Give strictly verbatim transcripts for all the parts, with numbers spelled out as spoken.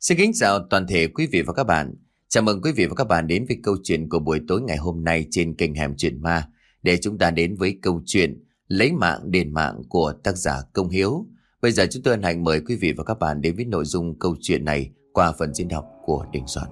Xin kính chào toàn thể quý vị và các bạn. Chào mừng quý vị và các bạn đến với câu chuyện của buổi tối ngày hôm nay trên kênh Hẻm Chuyện Ma, để chúng ta đến với câu chuyện Lấy mạng đền mạng của tác giả Công Hiếu. Bây giờ chúng tôi hân hạnh mời quý vị và các bạn đến với nội dung câu chuyện này qua phần diễn đọc của Đình Soạn.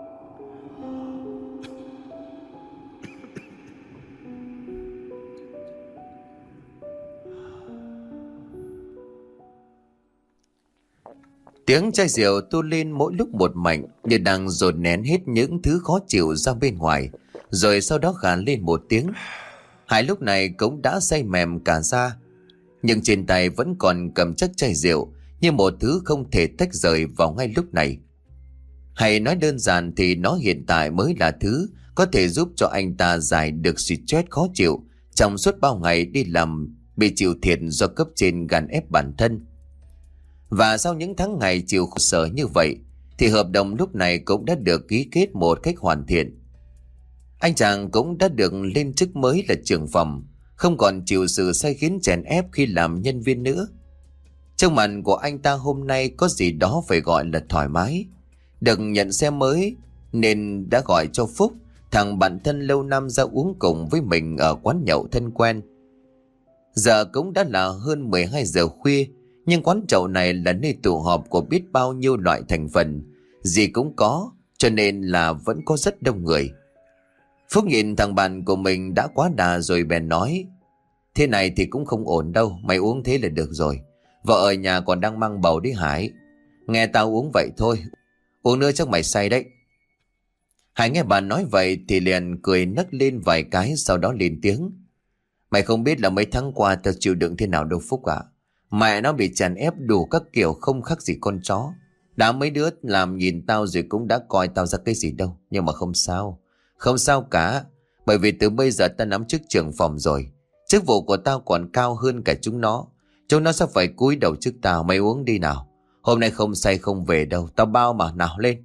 Tiếng chai rượu tu lên mỗi lúc một mạnh, như đang dồn nén hết những thứ khó chịu ra bên ngoài, rồi sau đó gàn lên một tiếng. Hải lúc này cũng đã say mềm cả da, nhưng trên tay vẫn còn cầm chắc chai rượu như một thứ không thể tách rời vào ngay lúc này. Hay nói đơn giản thì nó hiện tại mới là thứ có thể giúp cho anh ta giải được stress khó chịu trong suốt bao ngày đi làm bị chịu thiệt do cấp trên gàn ép bản thân. Và sau những tháng ngày chịu khổ sở như vậy thì hợp đồng lúc này cũng đã được ký kết một cách hoàn thiện. Anh chàng cũng đã được lên chức mới là trưởng phòng, không còn chịu sự sai khiến chèn ép khi làm nhân viên nữa. Trong mặt của anh ta hôm nay có gì đó phải gọi là thoải mái. Được nhận xe mới nên đã gọi cho Phúc, thằng bạn thân lâu năm ra uống cùng với mình ở quán nhậu thân quen. Giờ cũng đã là hơn mười hai giờ khuya, nhưng quán nhậu này là nơi tụ họp của biết bao nhiêu loại thành phần, gì cũng có, cho nên là vẫn có rất đông người. Phúc nhìn thằng bạn của mình đã quá đà rồi bèn nói: "Thế này thì cũng không ổn đâu, mày uống thế là được rồi. Vợ ở nhà còn đang mang bầu đấy Hải. Nghe tao uống vậy thôi, uống nữa chắc mày say đấy." Hải nghe bà nói vậy thì liền cười nấc lên vài cái, sau đó lên tiếng: "Mày không biết là mấy tháng qua tao chịu đựng thế nào đâu Phúc ạ. Mẹ nó bị chèn ép đủ các kiểu không khác gì con chó. Đã mấy đứa làm nhìn tao rồi cũng đã coi tao ra cái gì đâu. Nhưng mà không sao. Không sao cả. Bởi vì từ bây giờ tao nắm chức trưởng phòng rồi. Chức vụ của tao còn cao hơn cả chúng nó. Chúng nó sẽ phải cúi đầu trước tao. Mày uống đi nào. Hôm nay không say không về đâu. Tao bao mà, nào lên."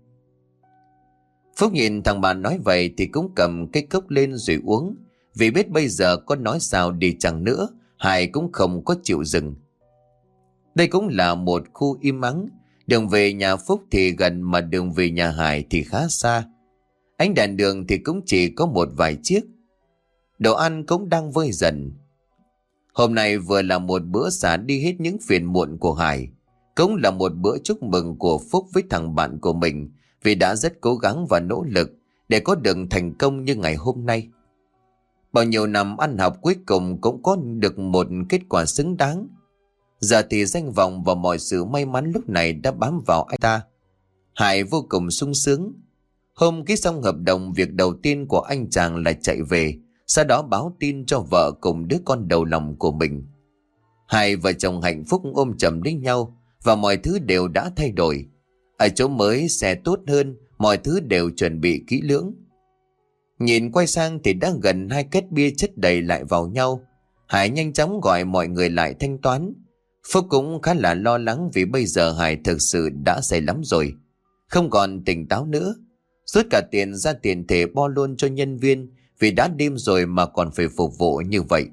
Phúc nhìn thằng bạn nói vậy thì cũng cầm cái cốc lên rồi uống. Vì biết bây giờ có nói sao đi chăng nữa, Hải cũng không có chịu dừng. Đây cũng là một khu im ắng. Đường về nhà Phúc thì gần mà đường về nhà Hải thì khá xa. Ánh đèn đường thì cũng chỉ có một vài chiếc. Đồ ăn cũng đang vơi dần. Hôm nay vừa là một bữa xả đi hết những phiền muộn của Hải, cũng là một bữa chúc mừng của Phúc với thằng bạn của mình, vì đã rất cố gắng và nỗ lực để có được thành công như ngày hôm nay. Bao nhiêu năm ăn học cuối cùng cũng có được một kết quả xứng đáng. Giờ thì danh vọng và mọi sự may mắn lúc này đã bám vào anh ta. Hải vô cùng sung sướng. Hôm ký xong hợp đồng, việc đầu tiên của anh chàng là chạy về, sau đó báo tin cho vợ cùng đứa con đầu lòng của mình. Hai vợ chồng hạnh phúc ôm chầm lấy nhau và mọi thứ đều đã thay đổi. Ở chỗ mới xe tốt hơn, mọi thứ đều chuẩn bị kỹ lưỡng. Nhìn quay sang thì đã gần hai két bia chất đầy lại vào nhau. Hải nhanh chóng gọi mọi người lại thanh toán. Phúc cũng khá là lo lắng vì bây giờ Hải thực sự đã say lắm rồi, không còn tỉnh táo nữa. Rút cả tiền ra tiền thể bo luôn cho nhân viên, vì đã đêm rồi mà còn phải phục vụ như vậy.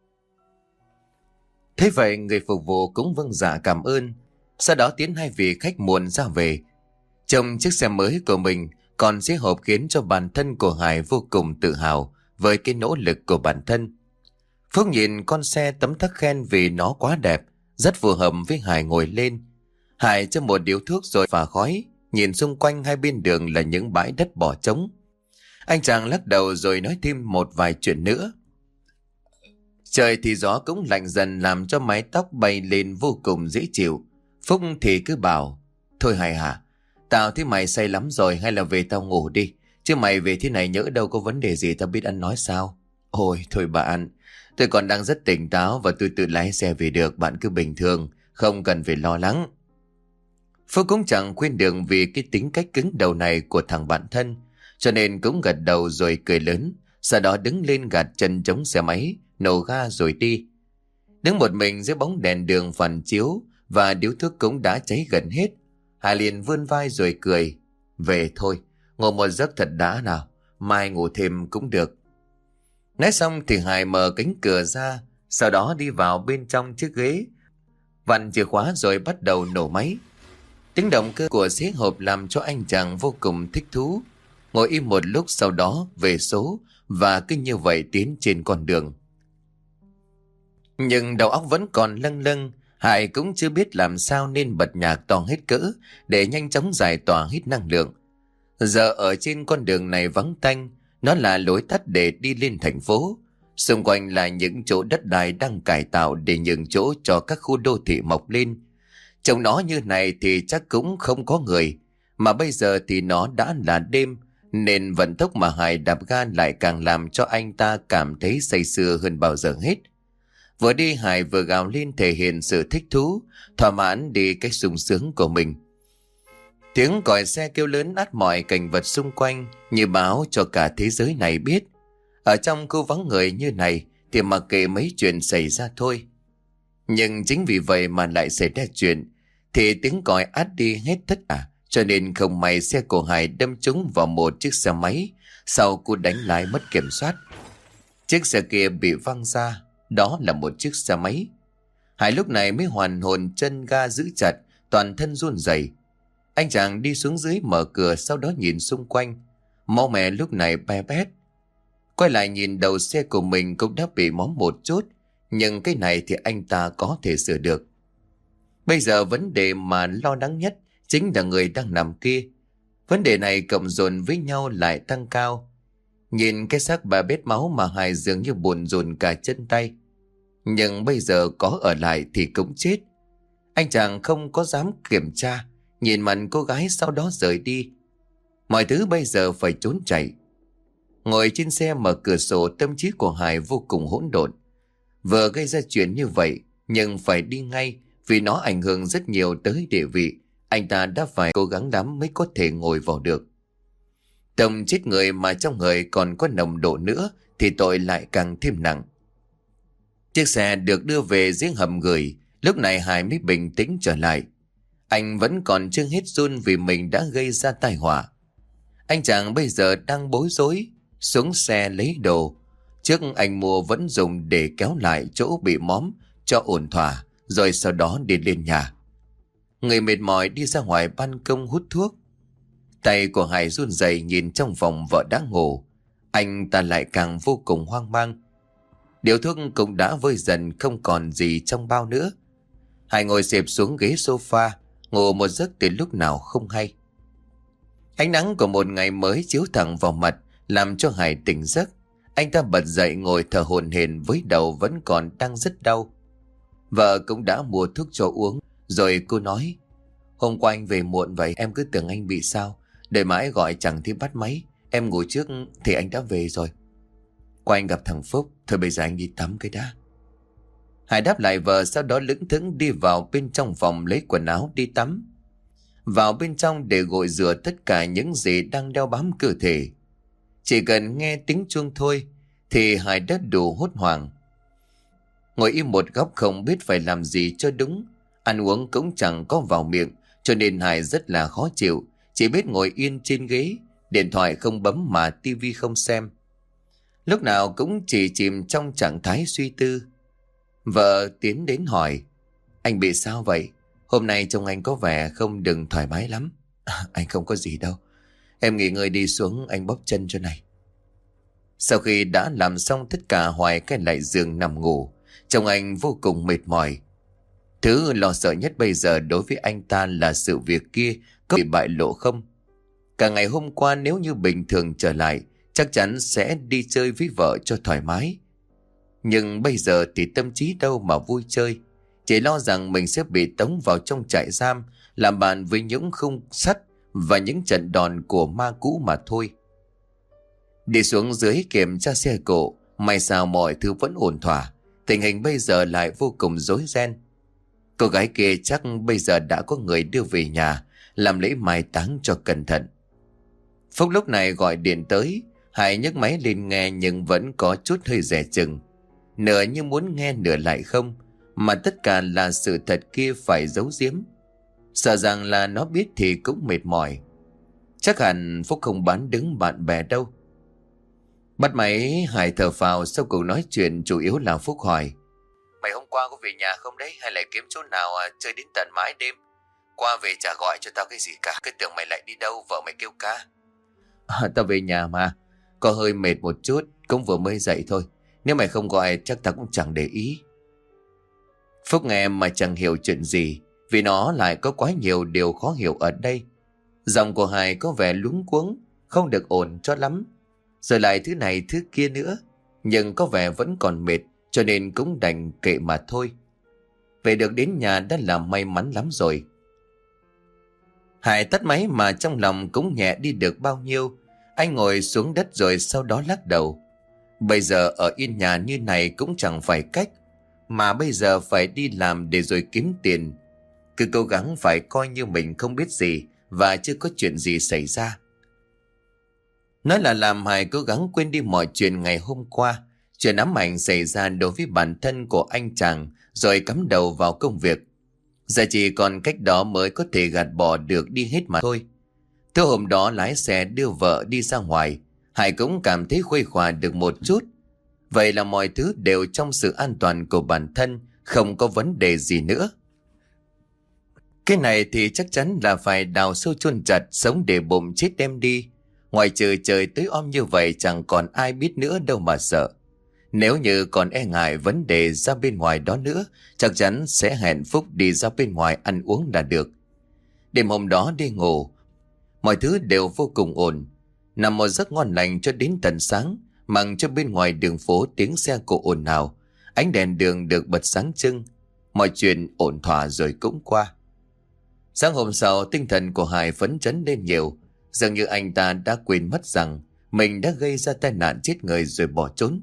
Thế vậy người phục vụ cũng vâng dạ cảm ơn. Sau đó tiến hai vị khách muộn ra về. Trong chiếc xe mới của mình còn xế hộp khiến cho bản thân của Hải vô cùng tự hào với cái nỗ lực của bản thân. Phúc nhìn con xe tấm tắc khen vì nó quá đẹp, rất phù hợp với Hải ngồi lên. Hải cho một điếu thuốc rồi phả khói, nhìn xung quanh hai bên đường là những bãi đất bỏ trống. Anh chàng lắc đầu rồi nói thêm một vài chuyện nữa. Trời thì gió cũng lạnh dần làm cho mái tóc bay lên vô cùng dễ chịu. Phúc thì cứ bảo: "Thôi Hải hả, tao thấy mày say lắm rồi, hay là về tao ngủ đi. Chứ mày về thế này nhỡ đâu có vấn đề gì tao biết ăn nói sao." "Ôi thôi bạn, tôi còn đang rất tỉnh táo và tôi tự lái xe về được, bạn cứ bình thường, không cần phải lo lắng." Phúc cũng chẳng khuyên được vì cái tính cách cứng đầu này của thằng bạn thân, cho nên cũng gật đầu rồi cười lớn, sau đó đứng lên gạt chân chống xe máy, nổ ga rồi đi. Đứng một mình dưới bóng đèn đường phản chiếu và điếu thuốc cũng đã cháy gần hết, Hải liền vươn vai rồi cười: "Về thôi, ngủ một giấc thật đã nào, mai ngủ thêm cũng được." Nói xong thì Hải mở cánh cửa ra, sau đó đi vào bên trong chiếc ghế, vặn chìa khóa rồi bắt đầu nổ máy. Tiếng động cơ của xế hộp làm cho anh chàng vô cùng thích thú. Ngồi im một lúc sau đó về số và cứ như vậy tiến trên con đường. Nhưng đầu óc vẫn còn lâng lâng, Hải cũng chưa biết làm sao nên bật nhạc to hết cỡ để nhanh chóng giải tỏa hết năng lượng. Giờ ở trên con đường này vắng tanh, nó là lối tắt để đi lên thành phố. Xung quanh là những chỗ đất đai đang cải tạo để nhường chỗ cho các khu đô thị mọc lên. Trông nó như này thì chắc cũng không có người, mà bây giờ thì nó đã là đêm, nên vận tốc mà Hải đạp ga lại càng làm cho anh ta cảm thấy say sưa hơn bao giờ hết. Vừa đi Hải vừa gào lên thể hiện sự thích thú, thỏa mãn đi cái sung sướng của mình. Tiếng còi xe kêu lớn át mọi cảnh vật xung quanh như báo cho cả thế giới này biết. Ở trong khu vắng người như này thì mặc kệ mấy chuyện xảy ra thôi. Nhưng chính vì vậy mà lại xảy ra chuyện, thì tiếng còi át đi hết tất cả, cho nên không may xe của Hải đâm trúng vào một chiếc xe máy sau cú đánh lái mất kiểm soát. Chiếc xe kia bị văng ra, đó là một chiếc xe máy. Hải lúc này mới hoàn hồn, chân ga giữ chặt, toàn thân run rẩy. Anh chàng đi xuống dưới mở cửa, sau đó nhìn xung quanh. Máu me lúc này be bét. Quay lại nhìn đầu xe của mình cũng đã bị móm một chút, nhưng cái này thì anh ta có thể sửa được. Bây giờ vấn đề mà lo lắng nhất chính là người đang nằm kia. Vấn đề này cộng dồn với nhau lại tăng cao. Nhìn cái xác bà bết máu mà Hải dường như buồn rùn cả chân tay. Nhưng bây giờ có ở lại thì cũng chết. Anh chàng không có dám kiểm tra, nhìn mặt cô gái sau đó rời đi. Mọi thứ bây giờ phải trốn chạy. Ngồi trên xe mở cửa sổ, tâm trí của Hải vô cùng hỗn độn. Vừa gây ra chuyện như vậy, nhưng phải đi ngay vì nó ảnh hưởng rất nhiều tới địa vị. Anh ta đã phải cố gắng lắm mới có thể ngồi vào được. Tầm chết người mà trong người còn có nồng độ nữa thì tội lại càng thêm nặng. Chiếc xe được đưa về dưới hầm gửi. Lúc này Hải mới bình tĩnh trở lại. Anh vẫn còn chưa hết run vì mình đã gây ra tai họa. Anh chàng bây giờ đang bối rối, xuống xe lấy đồ. Trước anh mua vẫn dùng để kéo lại chỗ bị móm cho ổn thỏa, rồi sau đó đi lên nhà. Người mệt mỏi đi ra ngoài ban công hút thuốc. Tay của Hải run rẩy nhìn trong phòng vợ đã ngủ. Anh ta lại càng vô cùng hoang mang. Điếu thuốc cũng đã vơi dần, không còn gì trong bao nữa. Hải ngồi xẹp xuống ghế sofa, ngủ một giấc từ lúc nào không hay. Ánh nắng của một ngày mới chiếu thẳng vào mặt, làm cho Hải tỉnh giấc. Anh ta bật dậy ngồi thở hổn hển với đầu vẫn còn đang rất đau. Vợ cũng đã mua thuốc cho uống, rồi cô nói: "Hôm qua anh về muộn vậy, em cứ tưởng anh bị sao. Đợi mãi gọi chẳng thấy bắt máy. Em ngủ trước thì anh đã về rồi." "Qua anh gặp thằng Phúc, thôi bây giờ anh đi tắm cái đã." Hải đáp lại vợ, sau đó lững thững đi vào bên trong phòng lấy quần áo đi tắm. Vào bên trong để gội rửa tất cả những gì đang đeo bám cơ thể. Chỉ cần nghe tiếng chuông thôi thì Hải đã đủ hốt hoảng. Ngồi im một góc không biết phải làm gì cho đúng. Ăn uống cũng chẳng có vào miệng, cho nên Hải rất là khó chịu. Chỉ biết ngồi yên trên ghế, điện thoại không bấm mà tivi không xem. Lúc nào cũng chỉ chìm trong trạng thái suy tư. Vợ tiến đến hỏi: "Anh bị sao vậy? Hôm nay trông anh có vẻ không được thoải mái lắm." "Anh không có gì đâu. Em nghỉ ngơi đi, xuống anh bóp chân cho này." Sau khi đã làm xong tất cả, Hoài quay lại giường nằm ngủ. Trông anh vô cùng mệt mỏi. Thứ lo sợ nhất bây giờ đối với anh ta là sự việc kia có bị bại lộ không. Cả ngày hôm qua nếu như bình thường trở lại, chắc chắn sẽ đi chơi với vợ cho thoải mái. Nhưng bây giờ thì tâm trí đâu mà vui chơi. Chỉ lo rằng mình sẽ bị tống vào trong trại giam, làm bạn với những khung sắt và những trận đòn của ma cũ mà thôi. Đi xuống dưới kiểm tra xe cộ, may sao mọi thứ vẫn ổn thỏa. Tình hình bây giờ lại vô cùng rối ren. Cô gái kia chắc bây giờ đã có người đưa về nhà, làm lễ mai táng cho cẩn thận. Phúc lúc này gọi điện tới. Hải nhấc máy lên nghe nhưng vẫn có chút hơi dè chừng. Nửa như muốn nghe nửa lại không, mà tất cả là sự thật kia phải giấu giếm. Sợ rằng là nó biết thì cũng mệt mỏi. Chắc hẳn Phúc không bán đứng bạn bè đâu. Bắt máy, Hải thở phào. Sau cuộc nói chuyện chủ yếu là Phúc hỏi: "Mày hôm qua có về nhà không đấy, hay lại kiếm chỗ nào à, chơi đến tận mãi đêm? Qua về chả gọi cho tao cái gì cả. Cái tưởng mày lại đi đâu, vợ mày kêu ca. À, tao về nhà mà. Có hơi mệt một chút, cũng vừa mới dậy thôi. Nếu mày không gọi chắc tao cũng chẳng để ý. Phúc nghe mà chẳng hiểu chuyện gì, vì nó lại có quá nhiều điều khó hiểu ở đây. Giọng của Hải có vẻ luống cuống, không được ổn cho lắm. Rồi lại thứ này thứ kia nữa, nhưng có vẻ vẫn còn mệt, cho nên cũng đành kệ mà thôi. Về được đến nhà đã là may mắn lắm rồi. Hải tắt máy mà trong lòng cũng nhẹ đi được bao nhiêu. Anh ngồi xuống đất rồi sau đó lắc đầu. Bây giờ ở yên nhà như này cũng chẳng phải cách, mà bây giờ phải đi làm để rồi kiếm tiền. Cứ cố gắng phải coi như mình không biết gì và chưa có chuyện gì xảy ra. Nói là làm, Hải cố gắng quên đi mọi chuyện ngày hôm qua. Chuyện ám ảnh xảy ra đối với bản thân của anh chàng, rồi cắm đầu vào công việc. Giờ chỉ còn cách đó mới có thể gạt bỏ được đi hết mà thôi. Thứ hôm đó lái xe đưa vợ đi ra ngoài, Hải cũng cảm thấy khuây khỏa được một chút. Vậy là mọi thứ đều trong sự an toàn của bản thân, không có vấn đề gì nữa. Cái này thì chắc chắn là phải đào sâu chôn chặt, sống để bụng chết đem đi. Ngoài trừ trời tối om như vậy chẳng còn ai biết nữa đâu mà sợ. Nếu như còn e ngại vấn đề ra bên ngoài đó nữa, chắc chắn sẽ hẹn Phúc đi ra bên ngoài ăn uống là được. Đêm hôm đó đi ngủ, mọi thứ đều vô cùng ổn. Nằm một giấc ngon lành cho đến tận sáng, mặc cho bên ngoài đường phố tiếng xe cộ ồn ào, ánh đèn đường được bật sáng trưng. Mọi chuyện ổn thỏa rồi cũng qua. Sáng hôm sau, tinh thần của Hải phấn chấn lên nhiều. Dường như anh ta đã quên mất rằng mình đã gây ra tai nạn chết người rồi bỏ trốn.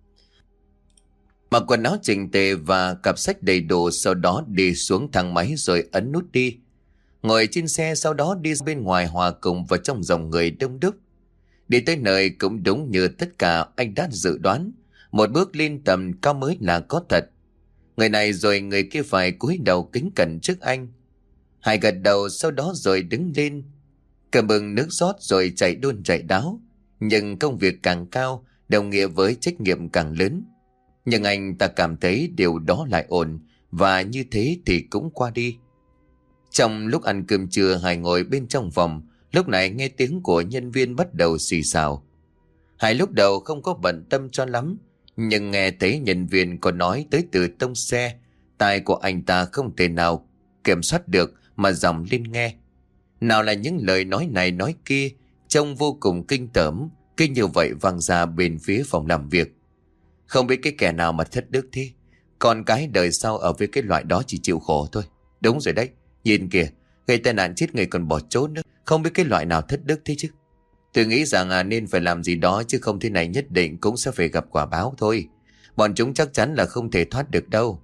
Mặc quần áo chỉnh tề và cặp sách đầy đủ, sau đó đi xuống thang máy rồi ấn nút đi. Ngồi trên xe, sau đó đi bên ngoài hòa cùng vào trong dòng người đông đúc. Đi tới nơi cũng đúng như tất cả anh đã dự đoán. Một bước lên tầm cao mới là có thật. Người này rồi người kia phải cúi đầu kính cẩn trước anh. Hải gật đầu, sau đó rồi đứng lên, cầm bừng nước rót rồi chạy đôn chạy đáo. Nhưng công việc càng cao, đồng nghĩa với trách nhiệm càng lớn. Nhưng anh ta cảm thấy điều đó lại ổn, và như thế thì cũng qua đi. Trong lúc ăn cơm trưa, Hải ngồi bên trong phòng, lúc này nghe tiếng của nhân viên bắt đầu xì xào. Hải lúc đầu không có bận tâm cho lắm, nhưng nghe thấy nhân viên có nói tới từ tông xe, tai của anh ta không thể nào kiểm soát được mà dòng lên nghe. Nào là những lời nói này nói kia, trông vô cùng kinh tởm, kinh như vậy vang ra bên phía phòng làm việc. Không biết cái kẻ nào mà thất đức thế, con cái đời sau ở với cái loại đó chỉ chịu khổ thôi. Đúng rồi đấy, nhìn kìa, gây tai nạn chết người còn bỏ trốn nữa. Không biết cái loại nào thất đức thế chứ. Tôi nghĩ rằng à, nên phải làm gì đó, chứ không thế này nhất định cũng sẽ phải gặp quả báo thôi. Bọn chúng chắc chắn là không thể thoát được đâu.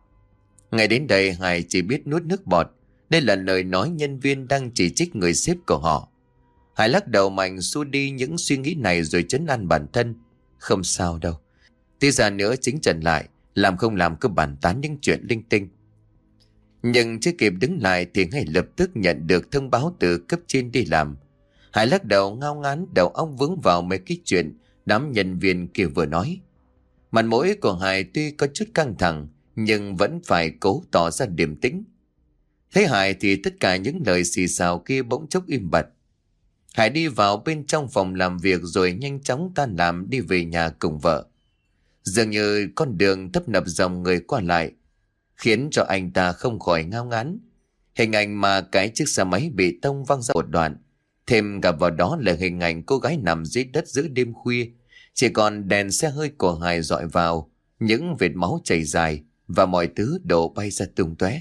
Ngay đến đây Hải chỉ biết nuốt nước bọt. Đây là lời nói nhân viên đang chỉ trích người sếp của họ. Hải lắc đầu mạnh xua đi những suy nghĩ này rồi trấn an bản thân. Không sao đâu. Tí ra nữa chính trần lại, làm không làm cứ bàn tán những chuyện linh tinh. Nhưng chưa kịp đứng lại thì ngay lập tức nhận được thông báo từ cấp trên đi làm. Hải lắc đầu ngao ngán, đầu óc vướng vào mấy cái chuyện đám nhân viên kia vừa nói. Mặt mũi của Hải tuy có chút căng thẳng, nhưng vẫn phải cố tỏ ra điềm tĩnh. Thấy Hải thì tất cả những lời xì xào kia bỗng chốc im bặt. Hải đi vào bên trong phòng làm việc rồi nhanh chóng tan làm đi về nhà cùng vợ. Dường như con đường tấp nập dòng người qua lại, khiến cho anh ta không khỏi ngao ngán. Hình ảnh mà cái chiếc xe máy bị tông văng ra một đoạn, thêm gặp vào đó là hình ảnh cô gái nằm dưới đất giữa đêm khuya. Chỉ còn đèn xe hơi của Hải dọi vào, những vệt máu chảy dài và mọi thứ đổ bay ra tung tóe.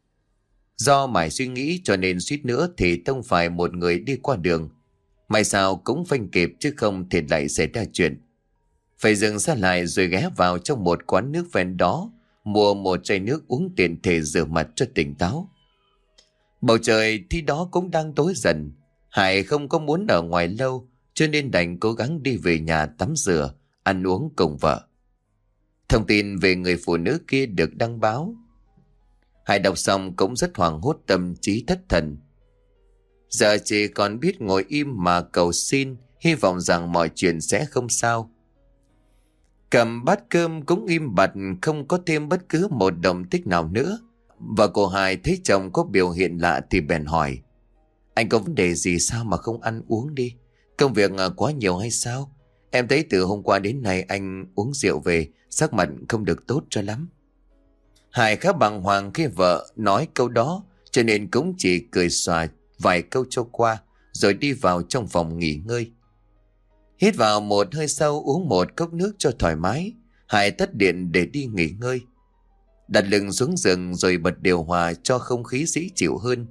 Do mải suy nghĩ cho nên suýt nữa thì tông phải một người đi qua đường. May sao cũng phanh kịp, chứ không thì lại xảy ra chuyện. Phải dừng xe lại rồi ghé vào trong một quán nước ven đó, mua một chai nước uống tiện thể rửa mặt cho tỉnh táo. Bầu trời thì đó cũng đang tối dần. Hải không có muốn ở ngoài lâu, cho nên đành cố gắng đi về nhà tắm rửa, ăn uống cùng vợ. Thông tin về người phụ nữ kia được đăng báo. Hải đọc xong cũng rất hoảng hốt, tâm trí thất thần. Giờ chỉ còn biết ngồi im mà cầu xin, hy vọng rằng mọi chuyện sẽ không sao. Cầm bát cơm cũng im bặt, không có thêm bất cứ một động tích nào nữa. Vợ của Hải thấy chồng có biểu hiện lạ thì bèn hỏi: Anh có vấn đề gì sao mà không ăn uống đi? Công việc à, quá nhiều hay sao? Em thấy từ hôm qua đến nay anh uống rượu về, sắc mặt không được tốt cho lắm. Hải khá bàng hoàng khi vợ nói câu đó, cho nên cũng chỉ cười xòa vài câu cho qua, rồi đi vào trong phòng nghỉ ngơi. Hít vào một hơi sâu, uống một cốc nước cho thoải mái, Hải tắt điện để đi nghỉ ngơi. Đặt lưng xuống giường rồi bật điều hòa cho không khí dễ chịu hơn.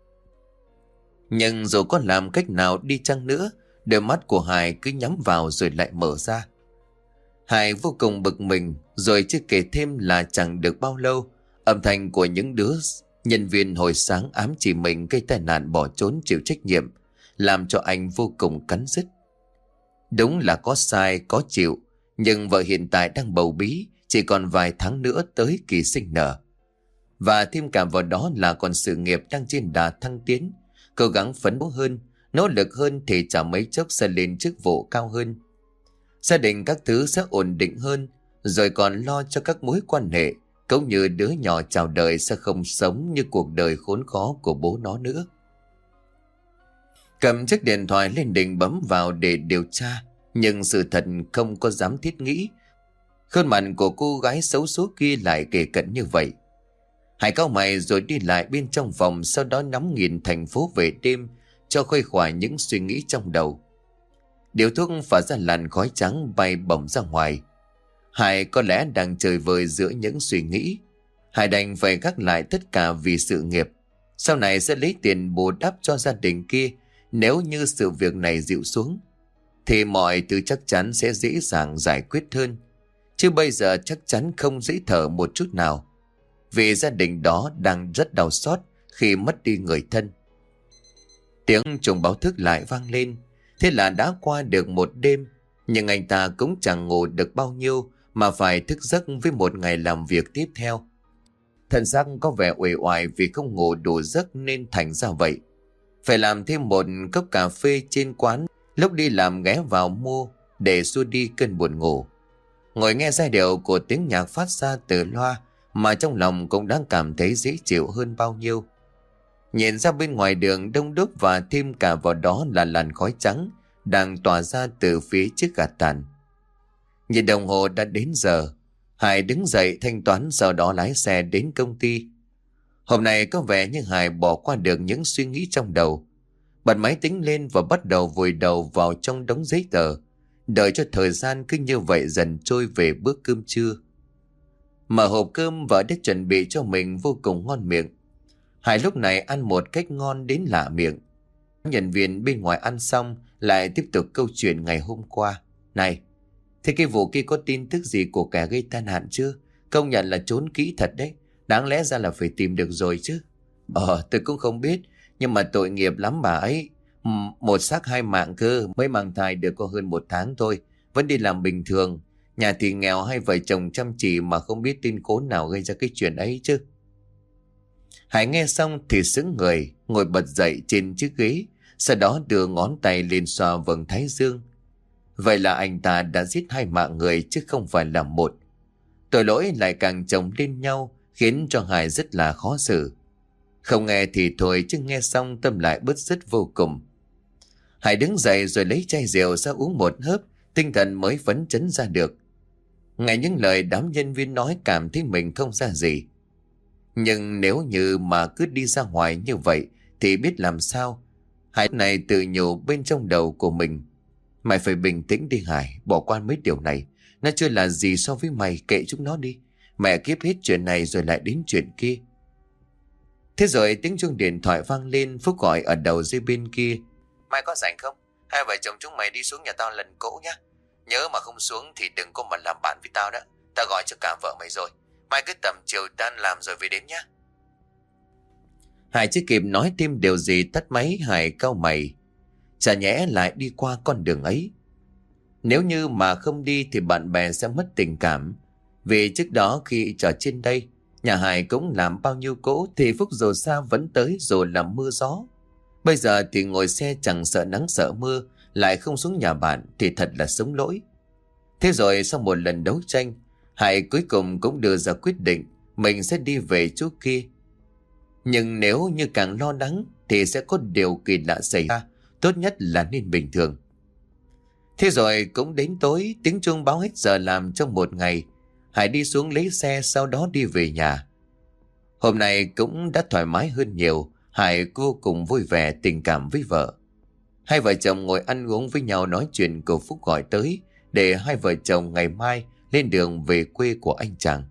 Nhưng dù có làm cách nào đi chăng nữa, đôi mắt của Hải cứ nhắm vào rồi lại mở ra. Hải vô cùng bực mình, rồi chưa kể thêm là chẳng được bao lâu, âm thanh của những đứa nhân viên hồi sáng ám chỉ mình gây tai nạn bỏ trốn chịu trách nhiệm, làm cho anh vô cùng cắn rứt. Đúng là có sai có chịu, nhưng vợ hiện tại đang bầu bí, chỉ còn vài tháng nữa tới kỳ sinh nở. Và thêm cả vào đó là còn sự nghiệp đang trên đà thăng tiến, cố gắng phấn đấu hơn, nỗ lực hơn thì chả mấy chốc sẽ lên chức vụ cao hơn. Gia đình các thứ sẽ ổn định hơn, rồi còn lo cho các mối quan hệ, cũng như đứa nhỏ chào đời sẽ không sống như cuộc đời khốn khó của bố nó nữa. Cầm chiếc điện thoại lên định bấm vào để điều tra, nhưng sự thật không có dám thiết nghĩ. Khuôn mặt của cô gái xấu số kia lại kề cận như vậy. Hải cau mày rồi đi lại bên trong phòng, sau đó ngắm nhìn thành phố về đêm cho khuây khỏa những suy nghĩ trong đầu. Điếu thuốc phả ra làn khói trắng bay bổng ra ngoài. Hải có lẽ đang chơi vơi giữa những suy nghĩ. Hải đành phải gác lại tất cả vì sự nghiệp. Sau này sẽ lấy tiền bù đắp cho gia đình kia. Nếu như sự việc này dịu xuống thì mọi thứ chắc chắn sẽ dễ dàng giải quyết hơn. Chứ bây giờ chắc chắn không dễ thở một chút nào, vì gia đình đó đang rất đau xót khi mất đi người thân. Tiếng chuông báo thức lại vang lên. Thế là đã qua được một đêm, nhưng anh ta cũng chẳng ngủ được bao nhiêu mà phải thức giấc với một ngày làm việc tiếp theo. Thân xác có vẻ uể oải vì không ngủ đủ giấc nên thành ra vậy. Phải làm thêm một cốc cà phê trên quán, lúc đi làm ghé vào mua để xua đi cơn buồn ngủ. Ngồi nghe giai điệu của tiếng nhạc phát ra từ loa mà trong lòng cũng đang cảm thấy dễ chịu hơn bao nhiêu. Nhìn ra bên ngoài đường đông đúc và thêm cả vào đó là làn khói trắng đang tỏa ra từ phía chiếc gạt tàn. Nhìn đồng hồ đã đến giờ, Hải đứng dậy thanh toán, sau đó lái xe đến công ty. Hôm nay có vẻ như Hải bỏ qua được những suy nghĩ trong đầu. Bật máy tính lên và bắt đầu vùi đầu vào trong đống giấy tờ, đợi cho thời gian cứ như vậy dần trôi về bữa cơm trưa. Mở hộp cơm vợ đã chuẩn bị cho mình vô cùng ngon miệng. Hải lúc này ăn một cách ngon đến lạ miệng. Nhân viên bên ngoài ăn xong lại tiếp tục câu chuyện ngày hôm qua. Này, thế cái vụ kia có tin tức gì của kẻ gây tai nạn chưa? Công nhận là trốn kỹ thật đấy. Đáng lẽ ra là phải tìm được rồi chứ. Ờ, tôi cũng không biết, nhưng mà tội nghiệp lắm bà ấy. Một xác hai mạng cơ, mới mang thai được có hơn một tháng thôi, vẫn đi làm bình thường. Nhà thì nghèo, hai vợ chồng chăm chỉ mà không biết tin khốn nào gây ra cái chuyện ấy chứ. Hải nghe xong thì sững người, ngồi bật dậy trên chiếc ghế, sau đó đưa ngón tay lên xoa vầng thái dương. Vậy là anh ta đã giết hai mạng người chứ không phải là một. Tội lỗi lại càng chồng lên nhau, khiến cho Hải rất là khó xử. Không nghe thì thôi, chứ nghe xong tâm lại bứt rứt vô cùng. Hải đứng dậy rồi lấy chai rượu ra uống một hớp, tinh thần mới phấn chấn ra được. Nghe những lời đám nhân viên nói cảm thấy mình không ra gì. Nhưng nếu như mà cứ đi ra ngoài như vậy thì biết làm sao. Hải này tự nhủ bên trong đầu của mình. Mày phải bình tĩnh đi Hải, bỏ qua mấy điều này. Nó chưa là gì so với mày, kệ chúng nó đi. Mẹ kiếp hết chuyện này rồi lại đến chuyện kia. Thế rồi tiếng chuông điện thoại vang lên. Phúc gọi ở đầu dây bên kia. Mày có rảnh không? Hai vợ chồng chúng mày đi xuống nhà tao lần cỗ nhá. Nhớ mà không xuống thì đừng có mà làm bạn với tao đó. Tao gọi cho cả vợ mày rồi. Mai cứ tầm chiều tan làm rồi về đến nhá. Hải chưa kịp nói thêm điều gì tắt máy. Hải cau mày. Chả nhẽ lại đi qua con đường ấy. Nếu như mà không đi thì bạn bè sẽ mất tình cảm. Vì trước đó khi ở trên đây, nhà Hải cũng làm bao nhiêu cỗ thì Phúc dù sao vẫn tới dù làm mưa gió. Bây giờ thì ngồi xe chẳng sợ nắng sợ mưa, lại không xuống nhà bạn thì thật là sống lỗi. Thế rồi sau một lần đấu tranh, Hải cuối cùng cũng đưa ra quyết định mình sẽ đi về chỗ kia. Nhưng nếu như càng lo lắng thì sẽ có điều kỳ lạ xảy ra, tốt nhất là nên bình thường. Thế rồi cũng đến tối, tiếng chuông báo hết giờ làm trong một ngày. Hải đi xuống lấy xe, sau đó đi về nhà. Hôm nay cũng đã thoải mái hơn nhiều. Hải vô cùng vui vẻ tình cảm với vợ. Hai vợ chồng ngồi ăn uống với nhau, nói chuyện. Cậu Phúc gọi tới để hai vợ chồng ngày mai lên đường về quê của anh chàng.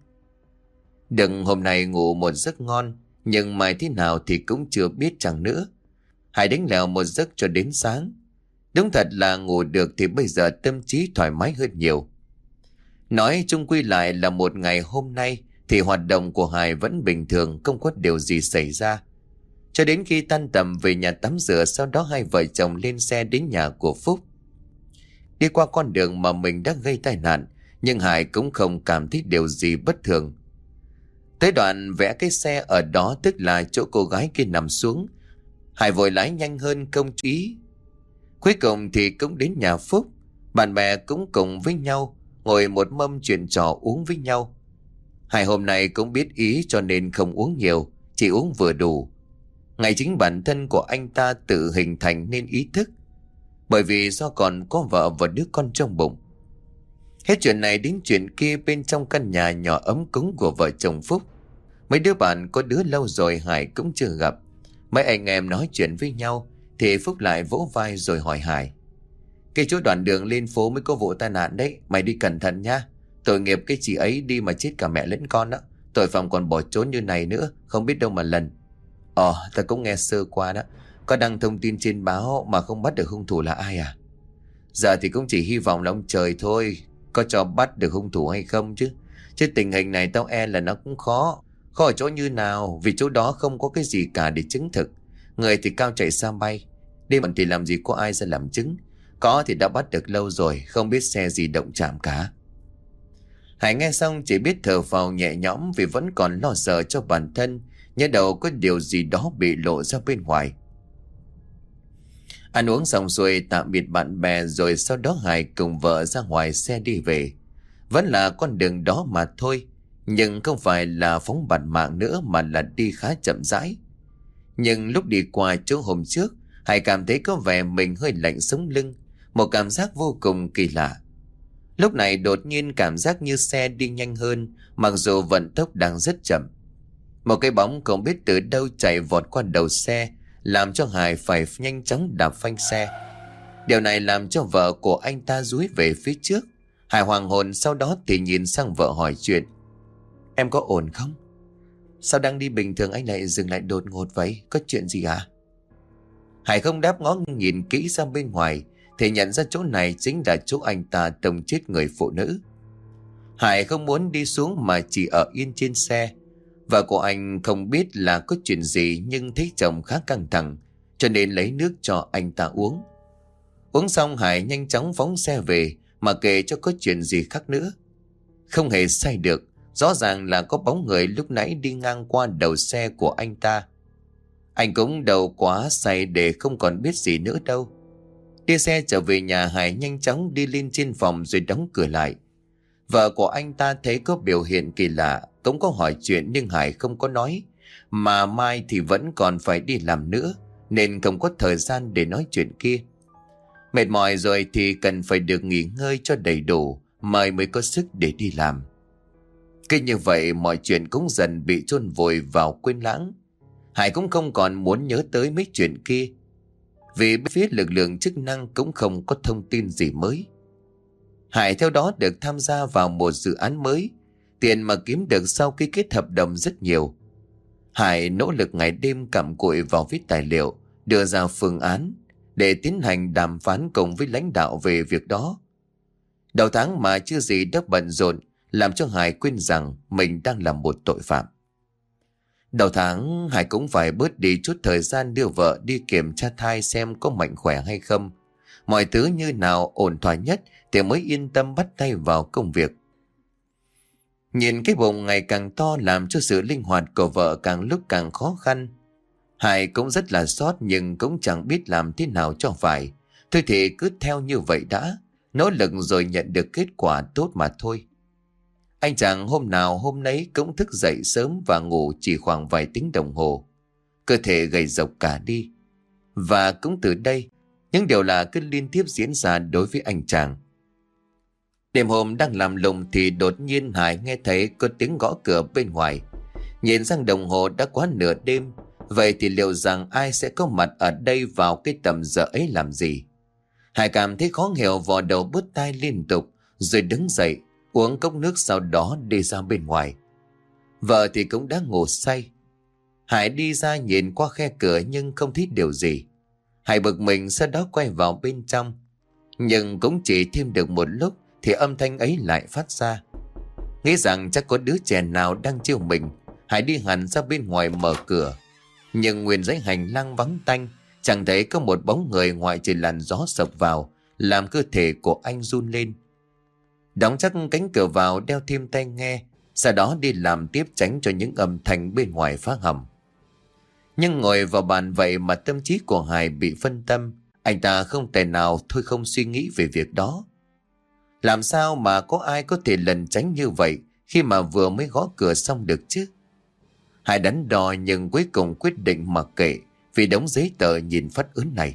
Đừng hôm nay ngủ một giấc ngon, nhưng mai thế nào thì cũng chưa biết chàng nữa. Hải đánh lèo một giấc cho đến sáng. Đúng thật là ngủ được thì bây giờ tâm trí thoải mái hơn nhiều. Nói chung quy lại là một ngày hôm nay thì hoạt động của Hải vẫn bình thường, không có điều gì xảy ra. Cho đến khi tan tầm về nhà tắm rửa, sau đó hai vợ chồng lên xe đến nhà của Phúc. Đi qua con đường mà mình đã gây tai nạn, nhưng Hải cũng không cảm thấy điều gì bất thường. Tới đoạn vẽ cái xe ở đó, tức là chỗ cô gái kia nằm xuống, Hải vội lái nhanh hơn không chú ý. Cuối cùng thì cũng đến nhà Phúc. Bạn bè cũng cùng với nhau ngồi một mâm chuyện trò uống với nhau. Hải hôm nay cũng biết ý cho nên không uống nhiều, chỉ uống vừa đủ. Ngày chính bản thân của anh ta tự hình thành nên ý thức, bởi vì do còn có vợ và đứa con trong bụng. Hết chuyện này đến chuyện kia, bên trong căn nhà nhỏ ấm cúng của vợ chồng Phúc, mấy đứa bạn có đứa lâu rồi Hải cũng chưa gặp. Mấy anh em nói chuyện với nhau thì Phúc lại vỗ vai rồi hỏi Hải: "Cái chỗ đoạn đường lên phố mới có vụ tai nạn đấy, mày đi cẩn thận nhá. Tội nghiệp cái chị ấy đi mà chết cả mẹ lẫn con đó. Tội phạm còn bỏ trốn như này nữa, không biết đâu mà lần." Ồ, ta cũng nghe sơ qua đó. Có đăng thông tin trên báo mà không bắt được hung thủ là ai à? Giờ thì cũng chỉ hy vọng là ông trời thôi, có cho bắt được hung thủ hay không chứ. Chứ tình hình này tao e là nó cũng khó. Khó ở chỗ như nào, vì chỗ đó không có cái gì cả để chứng thực. Người thì cao chạy xa bay, đi bọn thì làm gì có ai ra làm chứng. Có thì đã bắt được lâu rồi, không biết xe gì động chạm cả. Hải nghe xong chỉ biết thở phào nhẹ nhõm, vì vẫn còn lo sợ cho bản thân, nhớ đầu có điều gì đó bị lộ ra bên ngoài. Ăn uống xong xuôi tạm biệt bạn bè rồi sau đó Hải cùng vợ ra ngoài xe đi về. Vẫn là con đường đó mà thôi, nhưng không phải là phóng bản mạng nữa mà là đi khá chậm rãi. Nhưng lúc đi qua chỗ hôm trước, Hải cảm thấy có vẻ mình hơi lạnh sống lưng, một cảm giác vô cùng kỳ lạ. Lúc này đột nhiên cảm giác như xe đi nhanh hơn, mặc dù vận tốc đang rất chậm. Một cái bóng không biết từ đâu chạy vọt qua đầu xe, làm cho Hải phải nhanh chóng đạp phanh xe. Điều này làm cho vợ của anh ta dúi về phía trước. Hải hoàng hồn, sau đó thì nhìn sang vợ hỏi chuyện: "Em có ổn không? Sao đang đi bình thường anh lại dừng lại đột ngột vậy? Có chuyện gì à?" Hải không đáp, ngó nhìn kỹ ra bên ngoài thì nhận ra chỗ này chính là chỗ anh ta tông chết người phụ nữ. Hải không muốn đi xuống mà chỉ ở yên trên xe. Vợ của anh không biết là có chuyện gì, nhưng thấy chồng khá căng thẳng cho nên lấy nước cho anh ta uống. Uống xong Hải nhanh chóng phóng xe về, mà kệ cho có chuyện gì khác nữa. Không hề sai được, rõ ràng là có bóng người lúc nãy đi ngang qua đầu xe của anh ta. Anh cũng đầu quá say để không còn biết gì nữa đâu. Đi xe trở về nhà, Hải nhanh chóng đi lên trên phòng rồi đóng cửa lại. Vợ của anh ta thấy có biểu hiện kỳ lạ, cũng có hỏi chuyện nhưng Hải không có nói. Mà mai thì vẫn còn phải đi làm nữa, nên không có thời gian để nói chuyện kia. Mệt mỏi rồi thì cần phải được nghỉ ngơi cho đầy đủ, mai mới có sức để đi làm. Cứ như vậy mọi chuyện cũng dần bị chôn vùi vào quên lãng. Hải cũng không còn muốn nhớ tới mấy chuyện kia, vì phía lực lượng chức năng cũng không có thông tin gì mới. Hải theo đó được tham gia vào một dự án mới. Tiền mà kiếm được sau khi kết hợp đồng rất nhiều. Hải nỗ lực ngày đêm cặm cụi vào viết tài liệu, đưa ra phương án để tiến hành đàm phán cùng với lãnh đạo về việc đó. Đầu tháng mà chưa gì đã bận rộn, làm cho Hải quên rằng mình đang là một tội phạm. Đầu tháng Hải cũng phải bớt đi chút thời gian đưa vợ đi kiểm tra thai xem có mạnh khỏe hay không. Mọi thứ như nào ổn thỏa nhất thì mới yên tâm bắt tay vào công việc. Nhìn cái bụng ngày càng to làm cho sự linh hoạt của vợ càng lúc càng khó khăn. Hải cũng rất là xót nhưng cũng chẳng biết làm thế nào cho phải. Thôi thì cứ theo như vậy đã, nỗ lực rồi nhận được kết quả tốt mà thôi. Anh chàng hôm nào hôm nấy cũng thức dậy sớm và ngủ chỉ khoảng vài tiếng đồng hồ. cơ thể gầy rộc cả đi. Và cũng từ đây, những điều lạ cứ liên tiếp diễn ra đối với anh chàng. Đêm hôm đang làm lùng thì đột nhiên Hải nghe thấy có tiếng gõ cửa bên ngoài. Nhìn sang đồng hồ đã quá nửa đêm. Vậy thì liệu rằng ai sẽ có mặt ở đây vào cái tầm giờ ấy làm gì? Hải cảm thấy khó hiểu, vò đầu bứt tai liên tục, rồi đứng dậy uống cốc nước, sau đó đi ra bên ngoài. Vợ thì cũng đã ngủ say. Hải đi ra nhìn qua khe cửa nhưng không thấy điều gì. Hải bực mình, sau đó quay vào bên trong. Nhưng cũng chỉ thêm được một lúc thì âm thanh ấy lại phát ra. Nghĩ rằng chắc có đứa trẻ nào đang trêu mình, Hải đi hẳn ra bên ngoài mở cửa. Nhưng nguyên dãy hành lang vắng tanh, chẳng thấy có một bóng người ngoại trừ làn gió sộc vào, làm cơ thể của anh run lên. Đóng chắc cánh cửa vào, đeo thêm tai nghe, sau đó đi làm tiếp tránh cho những âm thanh bên ngoài phá hầm. Nhưng ngồi vào bàn vậy mà tâm trí của Hải bị phân tâm. Anh ta không thể nào thôi không suy nghĩ về việc đó. Làm sao mà có ai có thể lẩn tránh như vậy khi mà vừa mới gõ cửa xong được chứ? Hải đắn đo nhưng cuối cùng quyết định mặc kệ vì đống giấy tờ nhìn phát ớn này.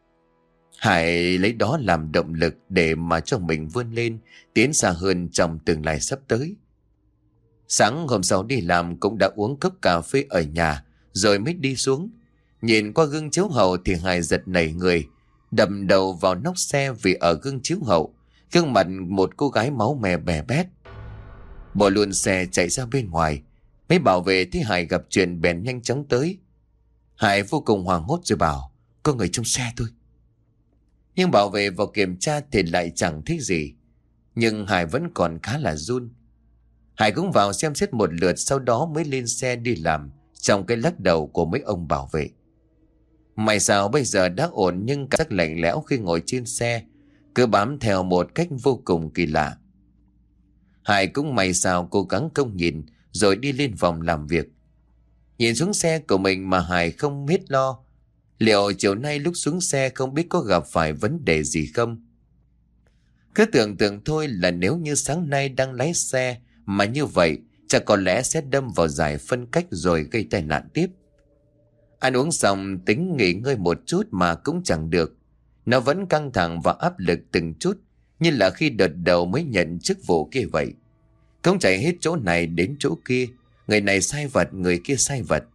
Hải lấy đó làm động lực để mà cho mình vươn lên, tiến xa hơn trong tương lai sắp tới. Sáng hôm sau đi làm cũng đã uống cốc cà phê ở nhà rồi mới đi xuống. Nhìn qua gương chiếu hậu thì Hải giật nảy người, đập đầu vào nóc xe vì ở gương chiếu hậu gương mặt một cô gái máu me bè bét. Bỏ luôn xe chạy ra bên ngoài. Mấy bảo vệ thấy Hải gặp chuyện bèn nhanh chóng tới. Hải vô cùng hoảng hốt rồi bảo: có người trong xe thôi. Nhưng bảo vệ vào kiểm tra thì lại chẳng thấy gì. Nhưng Hải vẫn còn khá là run. Hải cũng vào xem xét một lượt, sau đó mới lên xe đi làm trong cái lắc đầu của mấy ông bảo vệ. May sao bây giờ đã ổn, nhưng cảm giác lạnh lẽo khi ngồi trên xe cứ bám theo một cách vô cùng kỳ lạ. Hải cũng may sao cố gắng không nhìn rồi đi lên phòng làm việc. Nhìn xuống xe của mình mà Hải không biết lo liệu chiều nay lúc xuống xe không biết có gặp phải vấn đề gì không. Cứ tưởng tượng thôi là nếu như sáng nay đang lái xe mà như vậy, chắc có lẽ sẽ đâm vào giải phân cách rồi gây tai nạn tiếp. Ăn uống xong tính nghỉ ngơi một chút mà cũng chẳng được. Nó vẫn căng thẳng và áp lực từng chút, như là khi đợt đầu mới nhận chức vụ kia vậy. Không chạy hết chỗ này đến chỗ kia, người này sai vặt, người kia sai vặt.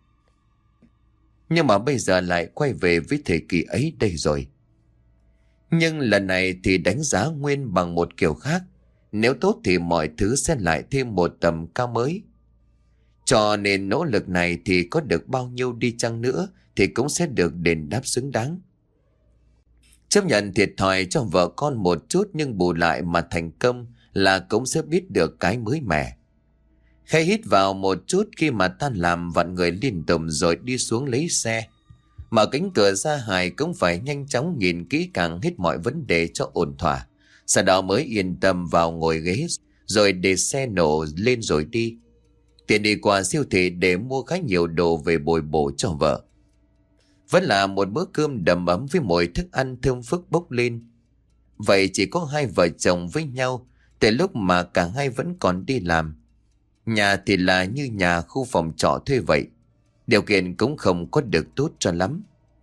Nhưng mà bây giờ lại quay về với thời kỳ ấy đây rồi. Nhưng lần này thì đánh giá Nguyên bằng một kiểu khác. Nếu tốt thì mọi thứ sẽ lại thêm một tầm cao mới. Cho nên nỗ lực này thì có được bao nhiêu đi chăng nữa thì cũng sẽ được đền đáp xứng đáng. Chấp nhận thiệt thòi cho vợ con một chút, nhưng bù lại mà thành công là cũng sẽ biết được cái mới mẻ. Khai hít vào một chút khi mà tan làm, vặn người liên tục rồi đi xuống lấy xe. Mở cánh cửa ra, Hải cũng phải nhanh chóng nhìn kỹ càng hết mọi vấn đề cho ổn thỏa. Sau đó mới yên tâm vào ngồi ghế rồi để xe nổ lên rồi đi. Tiện đi qua siêu thị để mua khá nhiều đồ về bồi bổ cho vợ. Vẫn là một bữa cơm đầm ấm với mùi thức ăn thơm phức bốc lên. Vậy chỉ có hai vợ chồng với nhau từ lúc mà cả hai vẫn còn đi làm. Nhà thì là như nhà khu phòng trọ thuê vậy. Điều kiện cũng không có được tốt cho lắm.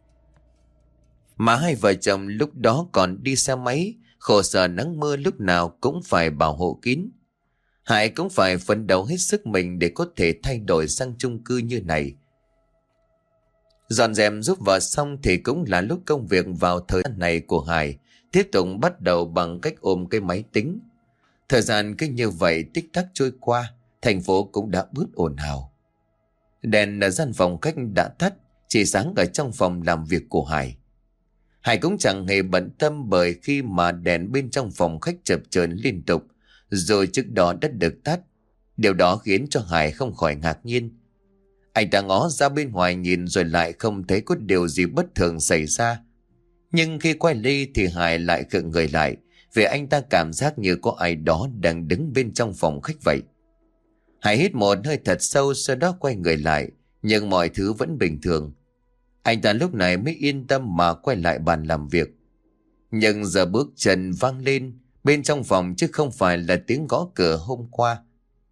Mà hai vợ chồng lúc đó còn đi xe máy, khổ sở nắng mưa lúc nào cũng phải bảo hộ kín. Hải cũng phải phấn đấu hết sức mình để có thể thay đổi sang chung cư như này. Dọn dẹp giúp vợ xong thì cũng là lúc công việc vào thời gian này của Hải tiếp tục bắt đầu bằng cách ôm cái máy tính. Thời gian cứ như vậy tích tắc trôi qua, thành phố cũng đã bớt ồn ào. Đèn ở gian phòng khách đã tắt, chỉ sáng ở trong phòng làm việc của Hải. Hải cũng chẳng hề bận tâm, bởi khi mà đèn bên trong phòng khách chập chờn liên tục rồi trước đó đã được tắt. Điều đó khiến cho Hải không khỏi ngạc nhiên. Anh ta ngó ra bên ngoài nhìn rồi lại không thấy có điều gì bất thường xảy ra. Nhưng khi quay đi thì Hải lại khựng người lại, vì anh ta cảm giác như có ai đó đang đứng bên trong phòng khách vậy. Hải hít một hơi thật sâu, sau đó quay người lại, nhưng mọi thứ vẫn bình thường. Anh ta lúc này mới yên tâm mà quay lại bàn làm việc. Nhưng giờ bước chân vang lên bên trong phòng chứ không phải là tiếng gõ cửa hôm qua.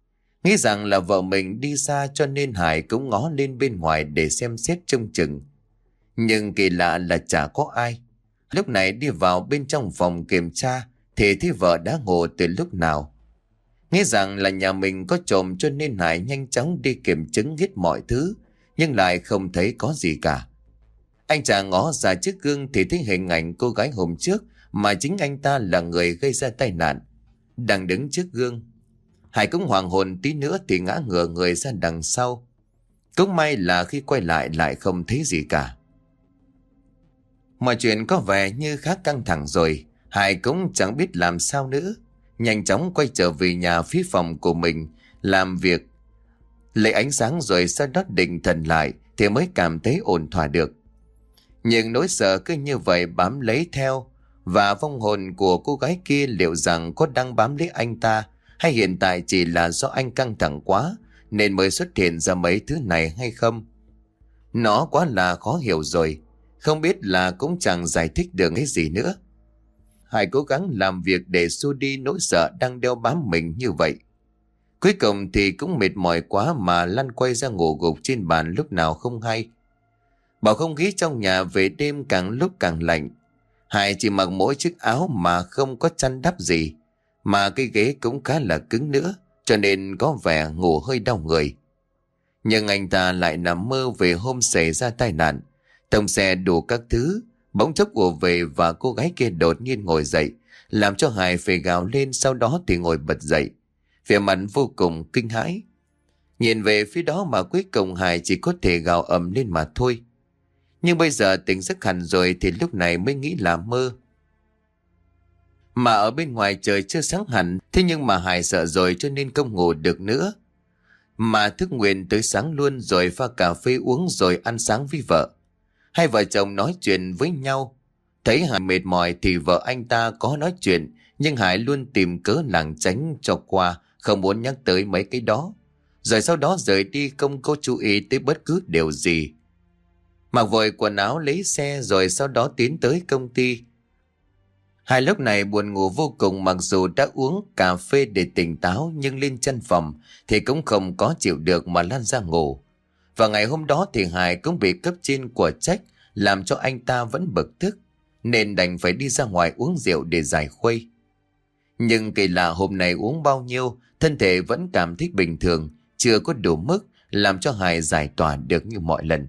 Nghĩ rằng là vợ mình đi xa cho nên Hải cũng ngó lên bên ngoài để xem xét trông chừng. Nhưng kỳ lạ là chả có ai. Lúc này đi vào bên trong phòng kiểm tra thì thấy vợ đã ngủ từ lúc nào. Nghĩ rằng là nhà mình có trộm cho nên Hải nhanh chóng đi kiểm chứng hết mọi thứ, nhưng lại không thấy có gì cả. Anh chàng ngó ra chiếc gương thì thấy hình ảnh cô gái hôm trước mà chính anh ta là người gây ra tai nạn, đang đứng trước gương. Hải cũng hoàng hồn tí nữa thì ngã ngửa người ra đằng sau. Cũng may là khi quay lại lại không thấy gì cả. Mọi chuyện có vẻ như khá căng thẳng rồi. Hải cũng chẳng biết làm sao nữa. Nhanh chóng quay trở về nhà phía phòng của mình làm việc, lấy ánh sáng rồi sau đó định thần lại thì mới cảm thấy ổn thỏa được. Nhưng nỗi sợ cứ như vậy bám lấy theo, và vong hồn của cô gái kia liệu rằng có đang bám lấy anh ta, hay hiện tại chỉ là do anh căng thẳng quá nên mới xuất hiện ra mấy thứ này hay không? Nó quá là khó hiểu rồi, không biết là cũng chẳng giải thích được cái gì nữa. Hải cố gắng làm việc để xua đi nỗi sợ đang đeo bám mình như vậy. Cuối cùng thì cũng mệt mỏi quá mà lăn quay ra ngủ gục trên bàn lúc nào không hay. Bầu không khí trong nhà về đêm càng lúc càng lạnh. Hải chỉ mặc mỗi chiếc áo mà không có chăn đắp gì, mà cái ghế cũng khá là cứng nữa, cho nên có vẻ ngủ hơi đau người. Nhưng anh ta lại nằm mơ về hôm xảy ra tai nạn. Tông xe đủ các thứ bỗng chốc ùa về, và cô gái kia đột nhiên ngồi dậy, làm cho Hải phải gào lên, sau đó thì ngồi bật dậy, vẻ mặt vô cùng kinh hãi. Nhìn về phía đó mà cuối cùng Hải chỉ có thể gào ầm lên mà thôi. Nhưng bây giờ tỉnh giấc hẳn rồi thì lúc này mới nghĩ là mơ. Mà ở bên ngoài trời chưa sáng hẳn, thế nhưng mà Hải sợ rồi cho nên không ngủ được nữa. Mà thức nguyện tới sáng luôn, rồi pha cà phê uống rồi ăn sáng với vợ. Hai vợ chồng nói chuyện với nhau. Thấy Hải mệt mỏi thì vợ anh ta có nói chuyện, nhưng Hải luôn tìm cớ lảng tránh cho qua, không muốn nhắc tới mấy cái đó. Rồi sau đó rời đi, không có chú ý tới bất cứ điều gì. Mặc vội quần áo lấy xe rồi sau đó tiến tới công ty. Hải lúc này buồn ngủ vô cùng, mặc dù đã uống cà phê để tỉnh táo, nhưng lên chân phòng thì cũng không có chịu được mà lăn ra ngủ. Và ngày hôm đó thì Hải cũng bị cấp trên của trách, làm cho anh ta vẫn bực tức, nên đành phải đi ra ngoài uống rượu để giải khuây. Nhưng kỳ lạ hôm nay uống bao nhiêu, thân thể vẫn cảm thấy bình thường, chưa có đủ mức làm cho Hải giải tỏa được như mọi lần.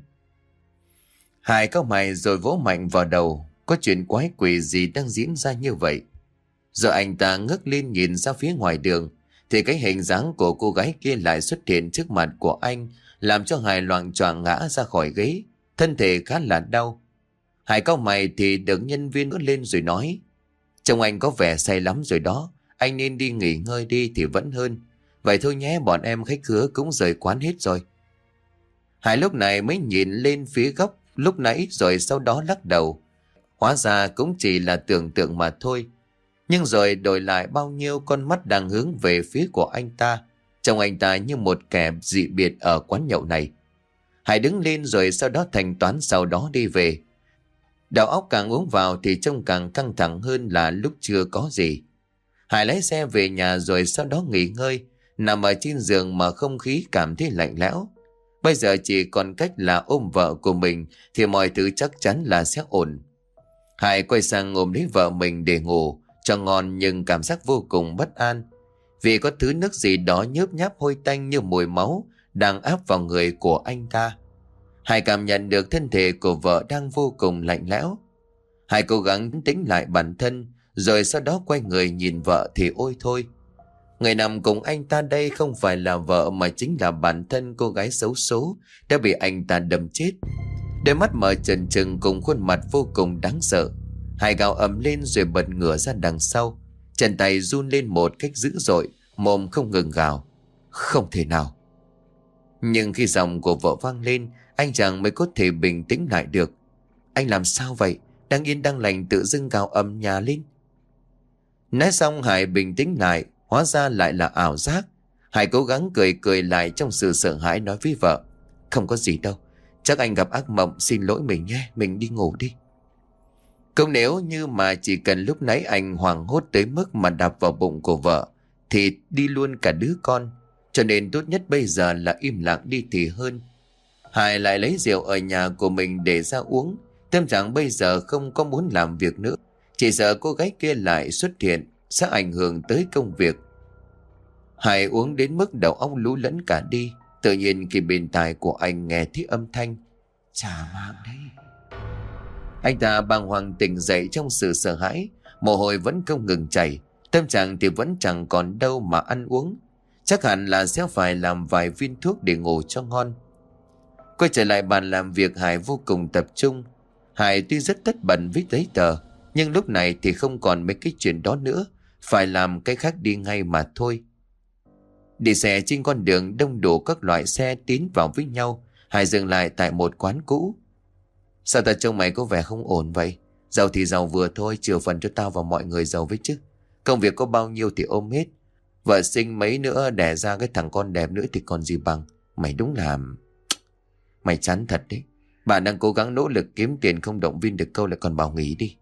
Hải cau mày rồi vỗ mạnh vào đầu, có chuyện quái quỷ gì đang diễn ra như vậy. Rồi anh ta ngước lên nhìn ra phía ngoài đường, thì cái hình dáng của cô gái kia lại xuất hiện trước mặt của anh, làm cho Hải loạng choạng ngã ra khỏi ghế, thân thể khá là đau. Hải cau mày thì được nhân viên ngước lên rồi nói: "Trông anh có vẻ say lắm rồi đó, anh nên đi nghỉ ngơi đi thì vẫn hơn. Vậy thôi nhé, bọn em khách khứa cũng rời quán hết rồi." Hải lúc này mới nhìn lên phía góc lúc nãy rồi sau đó lắc đầu. Hóa ra cũng chỉ là tưởng tượng mà thôi. Nhưng rồi đổi lại bao nhiêu con mắt đang hướng về phía của anh ta, trông anh ta như một kẻ dị biệt ở quán nhậu này. Hải đứng lên rồi sau đó thanh toán, sau đó đi về. Đầu óc càng uống vào thì trông càng căng thẳng hơn là lúc chưa có gì. Hải lái xe về nhà rồi sau đó nghỉ ngơi, nằm ở trên giường mà không khí cảm thấy lạnh lẽo. Bây giờ chỉ còn cách là ôm vợ của mình thì mọi thứ chắc chắn là sẽ ổn. Hải quay sang ôm lấy vợ mình để ngủ cho ngon, nhưng cảm giác vô cùng bất an, vì có thứ nước gì đó nhớp nháp hôi tanh như mùi máu đang áp vào người của anh ta. Hải cảm nhận được thân thể của vợ đang vô cùng lạnh lẽo. Hải cố gắng tĩnh lại bản thân, rồi sau đó quay người nhìn vợ thì ôi thôi. Người nằm cùng anh ta đây không phải là vợ mà chính là bản thân cô gái xấu số đã bị anh ta đâm chết. Đôi mắt mở trừng trừng cùng khuôn mặt vô cùng đáng sợ. Hải gào ầm lên rồi bật ngửa ra đằng sau, chân tay run lên một cách dữ dội, mồm không ngừng gào: "Không thể nào!" Nhưng khi giọng của vợ vang lên, anh chàng mới có thể bình tĩnh lại được. "Anh làm sao vậy? Đang yên đang lành tự dưng gào ầm nhà lên." Nói xong Hải bình tĩnh lại, hóa ra lại là ảo giác. Hải cố gắng cười cười lại trong sự sợ hãi, nói với vợ: "Không có gì đâu, chắc anh gặp ác mộng, xin lỗi mình nhé, mình đi ngủ đi." Không, nếu như mà chỉ cần lúc nãy anh hoảng hốt tới mức mà đạp vào bụng của vợ thì đi luôn cả đứa con. cho nên tốt nhất bây giờ là im lặng đi thì hơn. Hải lại lấy rượu ở nhà của mình để ra uống. Tâm trạng bây giờ không có muốn làm việc nữa, chỉ sợ cô gái kia lại xuất hiện sẽ ảnh hưởng tới công việc. Hải uống đến mức đầu óc lú lẫn cả đi. Tự nhiên khi bên tai của anh nghe thấy âm thanh trả mạng đấy. Anh ta bàng hoàng tỉnh dậy trong sự sợ hãi, mồ hôi vẫn không ngừng chảy, tâm trạng thì vẫn chẳng còn đâu mà ăn uống. Chắc hẳn là sẽ phải làm vài viên thuốc để ngủ cho ngon. Quay trở lại bàn làm việc, Hải vô cùng tập trung. Hải tuy rất tất bật với giấy tờ, nhưng lúc này thì không còn mấy cái chuyện đó nữa, phải làm cái khác đi ngay mà thôi. Đi xe trên con đường đông đủ các loại xe tiến vào với nhau, Hải dừng lại tại một quán cũ. Sao ta trông mày có vẻ không ổn vậy? Giàu thì giàu vừa thôi, chừa phần cho tao và mọi người giàu với chứ. Công việc có bao nhiêu thì ôm hết. Vợ sinh mấy nữa đẻ ra cái thằng con đẹp nữa thì còn gì bằng. Mày đúng là... Mày chán thật đấy. Bạn đang cố gắng nỗ lực kiếm tiền không động viên được câu lại còn bảo nghỉ đi.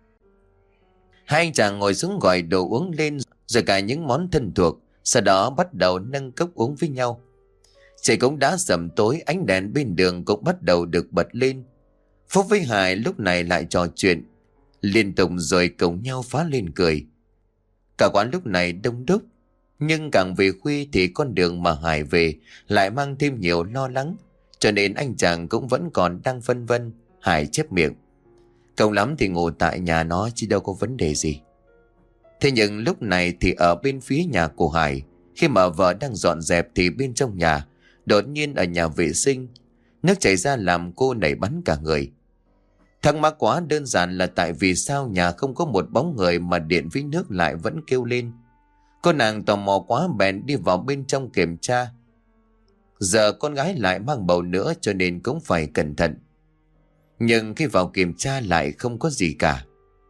Hai anh chàng ngồi xuống gọi đồ uống lên, rồi cả những món thân thuộc. Sau đó bắt đầu nâng cốc uống với nhau. Trời cũng đã sẩm tối, ánh đèn bên đường cũng bắt đầu được bật lên. Phúc với Hải lúc này lại trò chuyện liên tục rồi cùng nhau phá lên cười. Cả quán lúc này đông đúc, nhưng càng về khuya thì con đường mà Hải về lại mang thêm nhiều lo lắng, cho nên anh chàng cũng vẫn còn đang phân vân. Hải chép miệng: Cộng lắm thì ngủ tại nhà nó chứ đâu có vấn đề gì. Thế nhưng lúc này thì ở bên phía nhà của Hải, khi mà vợ đang dọn dẹp thì bên trong nhà đột nhiên ở nhà vệ sinh nước chảy ra làm cô nảy bắn cả người. Thắc mắc quá đơn giản là tại vì sao nhà không có một bóng người mà điện với nước lại vẫn kêu lên. Cô nàng tò mò quá bèn đi vào bên trong kiểm tra. Giờ con gái lại mang bầu nữa cho nên cũng phải cẩn thận. Nhưng khi vào kiểm tra lại không có gì cả.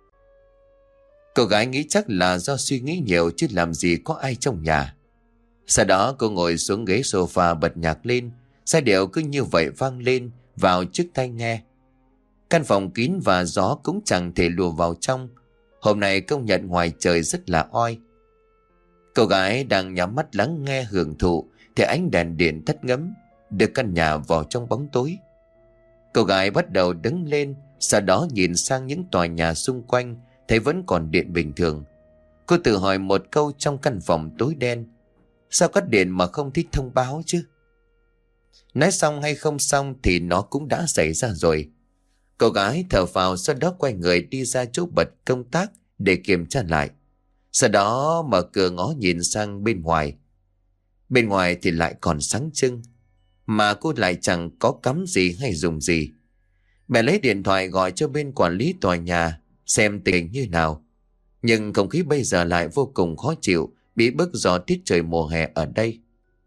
Cô gái nghĩ chắc là do suy nghĩ nhiều chứ làm gì có ai trong nhà. Sau đó cô ngồi xuống ghế sofa bật nhạc lên, giai điệu cứ như vậy vang lên vào chiếc tai nghe. Căn phòng kín và gió cũng chẳng thể lùa vào trong. Hôm nay công nhận ngoài trời rất là oi. Cô gái đang nhắm mắt lắng nghe hưởng thụ thì ánh đèn điện tắt ngấm, đưa căn nhà vào trong bóng tối. Cô gái bắt đầu đứng lên, sau đó nhìn sang những tòa nhà xung quanh, thấy vẫn còn điện bình thường. Cô tự hỏi một câu trong căn phòng tối đen: sao cắt điện mà không thích thông báo chứ? Nói xong hay không xong thì nó cũng đã xảy ra rồi. Cô gái thở phào, sau đó quay người đi ra chỗ bật công tác để kiểm tra lại. Sau đó mở cửa ngó nhìn sang bên ngoài. Bên ngoài thì lại còn sáng trưng, mà cô lại chẳng có cắm gì hay dùng gì. Mẹ lấy điện thoại gọi cho bên quản lý tòa nhà xem tình hình như nào. Nhưng không khí bây giờ lại vô cùng khó chịu, bị bức gió tiết trời mùa hè ở đây.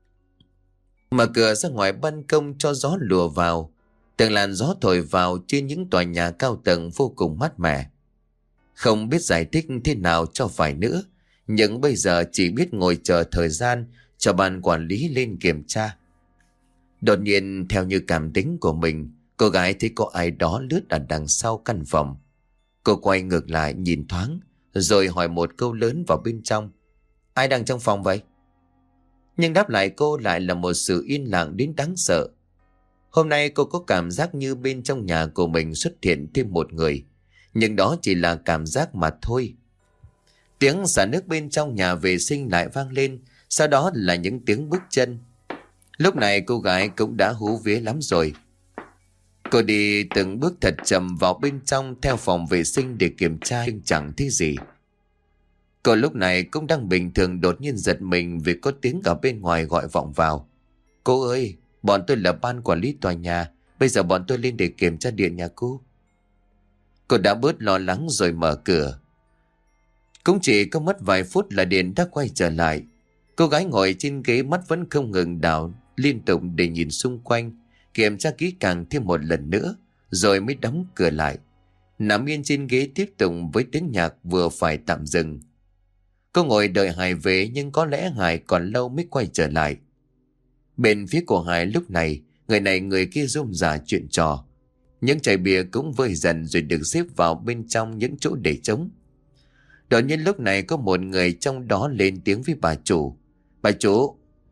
Mở cửa ra ngoài ban công cho gió lùa vào. Từng làn gió thổi vào trên những tòa nhà cao tầng vô cùng mát mẻ. Không biết giải thích thế nào cho phải nữa, nhưng bây giờ chỉ biết ngồi chờ thời gian cho ban quản lý lên kiểm tra. Đột nhiên theo như cảm tính của mình, cô gái thấy có ai đó lướt ở đằng sau căn phòng. Cô quay ngược lại nhìn thoáng, rồi hỏi một câu lớn vào bên trong: ai đang trong phòng vậy? Nhưng đáp lại cô lại là một sự yên lặng đến đáng sợ. Hôm nay cô có cảm giác như bên trong nhà của mình xuất hiện thêm một người, nhưng đó chỉ là cảm giác mà thôi. Tiếng xả nước bên trong nhà vệ sinh lại vang lên, sau đó là những tiếng bước chân. Lúc này cô gái cũng đã hú vía lắm rồi. Cô đi từng bước thật chậm vào bên trong theo phòng vệ sinh để kiểm tra, nhưng chẳng thấy gì. Cô lúc này cũng đang bình thường, đột nhiên giật mình vì có tiếng ở bên ngoài gọi vọng vào: cô ơi, bọn tôi là ban quản lý tòa nhà, bây giờ bọn tôi lên để kiểm tra điện nhà cô. Cô đã bớt lo lắng rồi mở cửa. Cũng chỉ có mất vài phút là điện đã quay trở lại. Cô gái ngồi trên ghế, mắt vẫn không ngừng đảo liên tục để nhìn xung quanh, kiểm tra kỹ càng thêm một lần nữa, rồi mới đóng cửa lại. Nằm yên trên ghế tiếp tục với tiếng nhạc vừa phải tạm dừng. Cô ngồi đợi Hải về, nhưng có lẽ Hải còn lâu mới quay trở lại. Bên phía của Hải lúc này, người này người kia rôm rả chuyện trò. Những chai bia cũng vơi dần rồi được xếp vào bên trong những chỗ để trống. Đột nhiên lúc này có một người trong đó lên tiếng với bà chủ: bà chủ,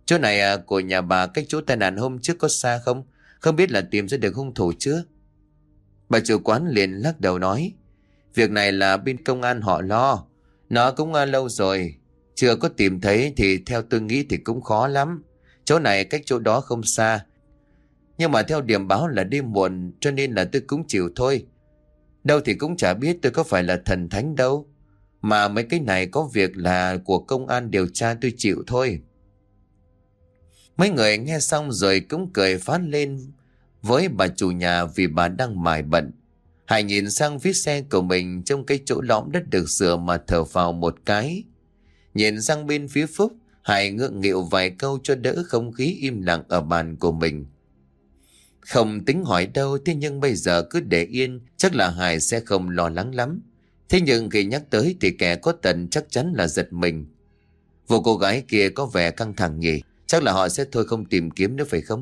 Chỗ này à, của nhà bà cách chỗ tai nạn hôm trước có xa không? Không biết là tìm ra được hung thủ chưa? Bà chủ quán liền lắc đầu nói, việc này là bên công an họ lo. Nó cũng à, lâu rồi. Chưa có tìm thấy thì theo tôi nghĩ thì cũng khó lắm. Chỗ này cách chỗ đó không xa. Nhưng mà theo điểm báo là đêm muộn, cho nên là tôi cũng chịu thôi. Đâu thì cũng chả biết tôi có phải là thần thánh đâu. Mà mấy cái này có việc là của công an điều tra, tôi chịu thôi. Mấy người nghe xong rồi cũng cười phá lên với bà chủ nhà vì bà đang mải bận. Hải nhìn sang phía xe của mình trong cái chỗ lõm đất được sửa mà thở phào một cái. Nhìn sang bên phía Phúc, Hải ngượng nghịu vài câu cho đỡ không khí im lặng ở bàn của mình. Không tính hỏi đâu, thế nhưng bây giờ cứ để yên, chắc là Hải sẽ không lo lắng lắm. Thế nhưng khi nhắc tới thì kẻ có tận chắc chắn là giật mình. Vụ cô gái kia có vẻ căng thẳng nhỉ, chắc là họ sẽ thôi không tìm kiếm nữa phải không?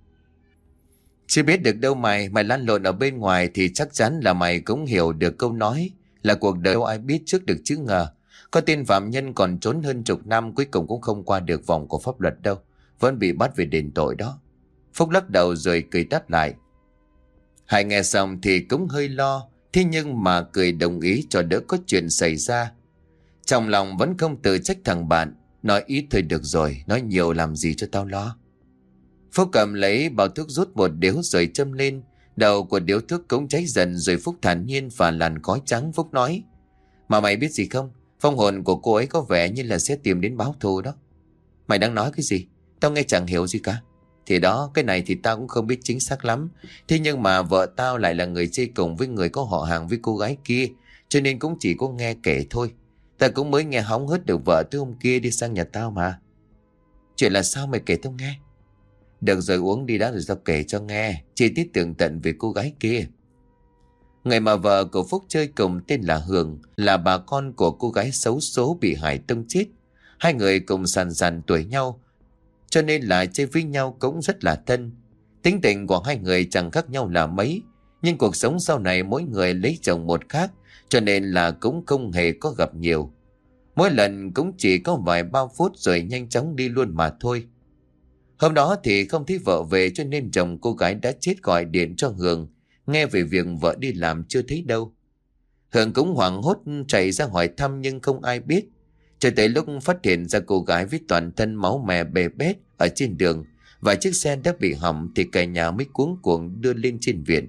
Chưa biết được đâu mày, mày lăn lộn ở bên ngoài thì chắc chắn là mày cũng hiểu được câu nói là cuộc đời đâu ai biết trước được chứ ngờ. Có tên phạm nhân còn trốn hơn chục năm cuối cùng cũng không qua được vòng của pháp luật đâu, vẫn bị bắt về đền tội đó. Phúc lắc đầu rồi cười đáp lại. Hải nghe xong thì cũng hơi lo, thế nhưng mà cười đồng ý cho đỡ có chuyện xảy ra. Trong lòng vẫn không tự trách thằng bạn, nói ít thôi được rồi, nói nhiều làm gì cho tao lo. Phúc cầm lấy bao thuốc rút một điếu rồi châm lên, đầu của điếu thuốc cũng cháy dần rồi Phúc thản nhiên và làn khói trắng. Phúc nói, mà mày biết gì không, phong hồn của cô ấy có vẻ như là sẽ tìm đến báo thù đó. Mày đang nói cái gì? Tao nghe chẳng hiểu gì cả. Thì đó, cái này thì tao cũng không biết chính xác lắm. Thế nhưng mà vợ tao lại là người chơi cùng với người có họ hàng với cô gái kia, cho nên cũng chỉ có nghe kể thôi. Tao cũng mới nghe hóng hớt được vợ tôi hôm kia đi sang nhà tao mà. Chuyện là sao mày kể tao nghe? Được rồi, uống đi đã rồi tao kể cho nghe chi tiết tường tận về cô gái kia. Người mà vợ của Phúc chơi cùng tên là Hường, là bà con của cô gái xấu số bị Hải tông chết. Hai người cùng sàn sàn tuổi nhau, cho nên là chơi với nhau cũng rất là thân. Tính tình của hai người chẳng khác nhau là mấy, nhưng cuộc sống sau này mỗi người lấy chồng một khác, cho nên là cũng không hề có gặp nhiều. Mỗi lần cũng chỉ có vài ba phút rồi nhanh chóng đi luôn mà thôi. Hôm đó thì không thấy vợ về, cho nên chồng cô gái đã chết gọi điện cho Hường, nghe về việc vợ đi làm chưa thấy đâu. Hường cũng hoảng hốt chạy ra hỏi thăm nhưng không ai biết. Cho tới lúc phát hiện ra cô gái với toàn thân máu me bê bết ở trên đường và chiếc xe đã bị hỏng thì cả nhà mới cuống cuồng đưa lên trên viện.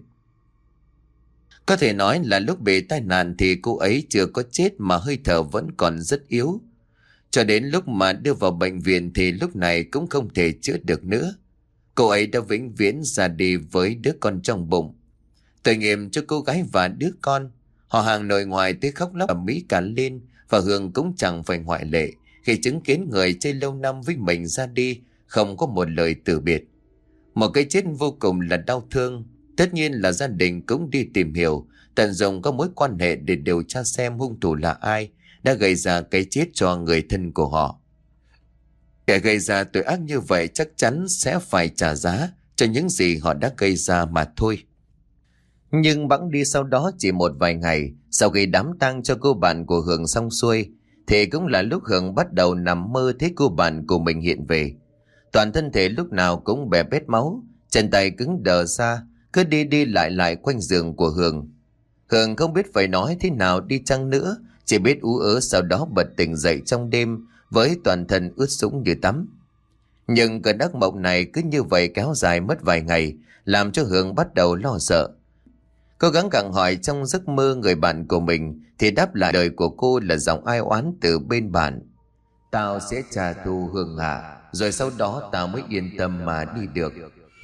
Có thể nói là lúc bị tai nạn thì cô ấy chưa có chết mà hơi thở vẫn còn rất yếu. Cho đến lúc mà đưa vào bệnh viện thì lúc này cũng không thể chữa được nữa. Cô ấy đã vĩnh viễn ra đi với đứa con trong bụng. Tội nghiệp cho cô gái và đứa con. Họ hàng nội ngoại tới khóc lóc ầm ĩ cả lên, và Hương cũng chẳng phải ngoại lệ khi chứng kiến người chơi lâu năm với mình ra đi, không có một lời từ biệt. Một cái chết vô cùng là đau thương. Tất nhiên là gia đình cũng đi tìm hiểu, tận dụng các mối quan hệ để điều tra xem hung thủ là ai đã gây ra cái chết cho người thân của họ. Kẻ gây ra tội ác như vậy chắc chắn sẽ phải trả giá cho những gì họ đã gây ra mà thôi. Nhưng bẵng đi sau đó chỉ một vài ngày, sau khi đám tang cho cô bạn của Hường xong xuôi, thì cũng là lúc Hường bắt đầu nằm mơ thấy cô bạn của mình hiện về. Toàn thân thể lúc nào cũng bè bết máu, chân tay cứng đờ ra, cứ đi đi lại lại quanh giường của Hường. Hường không biết phải nói thế nào đi chăng nữa, chỉ biết ú ớ sau đó bật tỉnh dậy trong đêm với toàn thân ướt sũng như tắm. Nhưng cơn ác mộng này cứ như vậy kéo dài mất vài ngày, làm cho Hường bắt đầu lo sợ. Cố gắng gặng hỏi trong giấc mơ người bạn của mình thì đáp lại đời của cô là giọng ai oán từ bên bạn. Tao sẽ trả thù Hường ạ, rồi sau đó tao mới yên tâm mà đi được.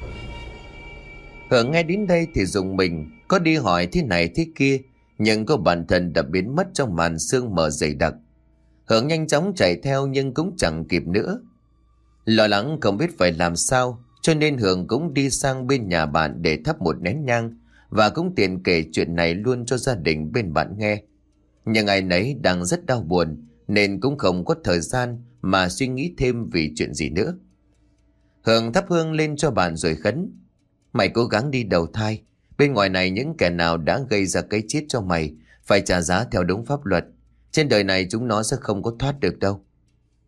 Hường nghe đến đây thì dùng mình, có đi hỏi thế này thế kia, nhưng cô bản thân đã biến mất trong màn sương mờ dày đặc. Hường nhanh chóng chạy theo nhưng cũng chẳng kịp nữa. Lo lắng không biết phải làm sao, cho nên Hường cũng đi sang bên nhà bạn để thắp một nén nhang, và cũng tiện kể chuyện này luôn cho gia đình bên bạn nghe. Nhưng ai nấy đang rất đau buồn, nên cũng không có thời gian mà suy nghĩ thêm vì chuyện gì nữa. Hường thắp hương lên cho bạn rồi khấn. Mày cố gắng đi đầu thai. Bên ngoài này những kẻ nào đã gây ra cái chết cho mày phải trả giá theo đúng pháp luật. Trên đời này chúng nó sẽ không có thoát được đâu.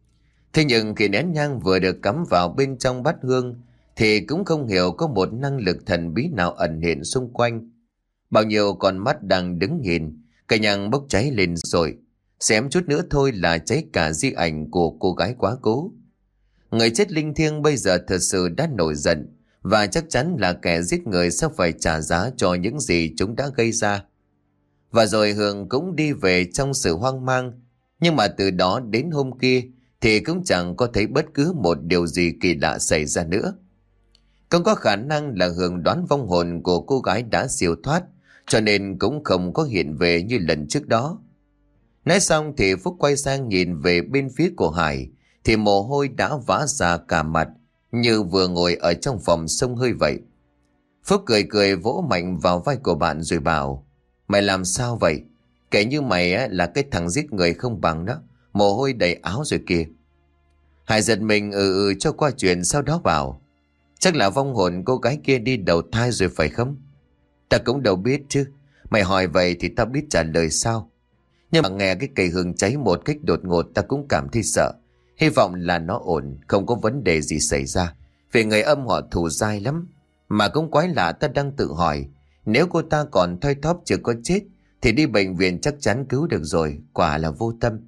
Thế nhưng khi nén nhang vừa được cắm vào bên trong bát hương thì cũng không hiểu có một năng lực thần bí nào ẩn hiện xung quanh. Bao nhiêu con mắt đang đứng nhìn, cây nhang bốc cháy lên rồi, xém chút nữa thôi là cháy cả di ảnh của cô gái quá cố. Người chết linh thiêng bây giờ thật sự đã nổi giận, và chắc chắn là kẻ giết người sẽ phải trả giá cho những gì chúng đã gây ra. Và rồi Hường cũng đi về trong sự hoang mang, nhưng mà từ đó đến hôm kia thì cũng chẳng có thấy bất cứ một điều gì kỳ lạ xảy ra nữa. Không có khả năng là Hường đoán vong hồn của cô gái đã siêu thoát, cho nên cũng không có hiện về như lần trước đó. Nói xong thì Phúc quay sang nhìn về bên phía của Hải, thì mồ hôi đã vã ra cả mặt, như vừa ngồi ở trong phòng xông hơi vậy. Phúc cười cười vỗ mạnh vào vai của bạn rồi bảo: Mày làm sao vậy? Kể như mày á, là cái thằng giết người không bằng đó, mồ hôi đầy áo rồi kìa. Hải giật mình ừ ừ cho qua chuyện, sau đó bảo: Chắc là vong hồn cô gái kia đi đầu thai rồi phải không? Ta cũng đâu biết chứ. Mày hỏi vậy thì ta biết trả lời sao? Nhưng mà nghe cái cây hương cháy một cách đột ngột ta cũng cảm thấy sợ. Hy vọng là nó ổn, không có vấn đề gì xảy ra. Vì người âm họ thù dai lắm. Mà cũng quái lạ, ta đang tự hỏi, nếu cô ta còn thoi thóp chưa có chết thì đi bệnh viện chắc chắn cứu được rồi. Quả là vô tâm.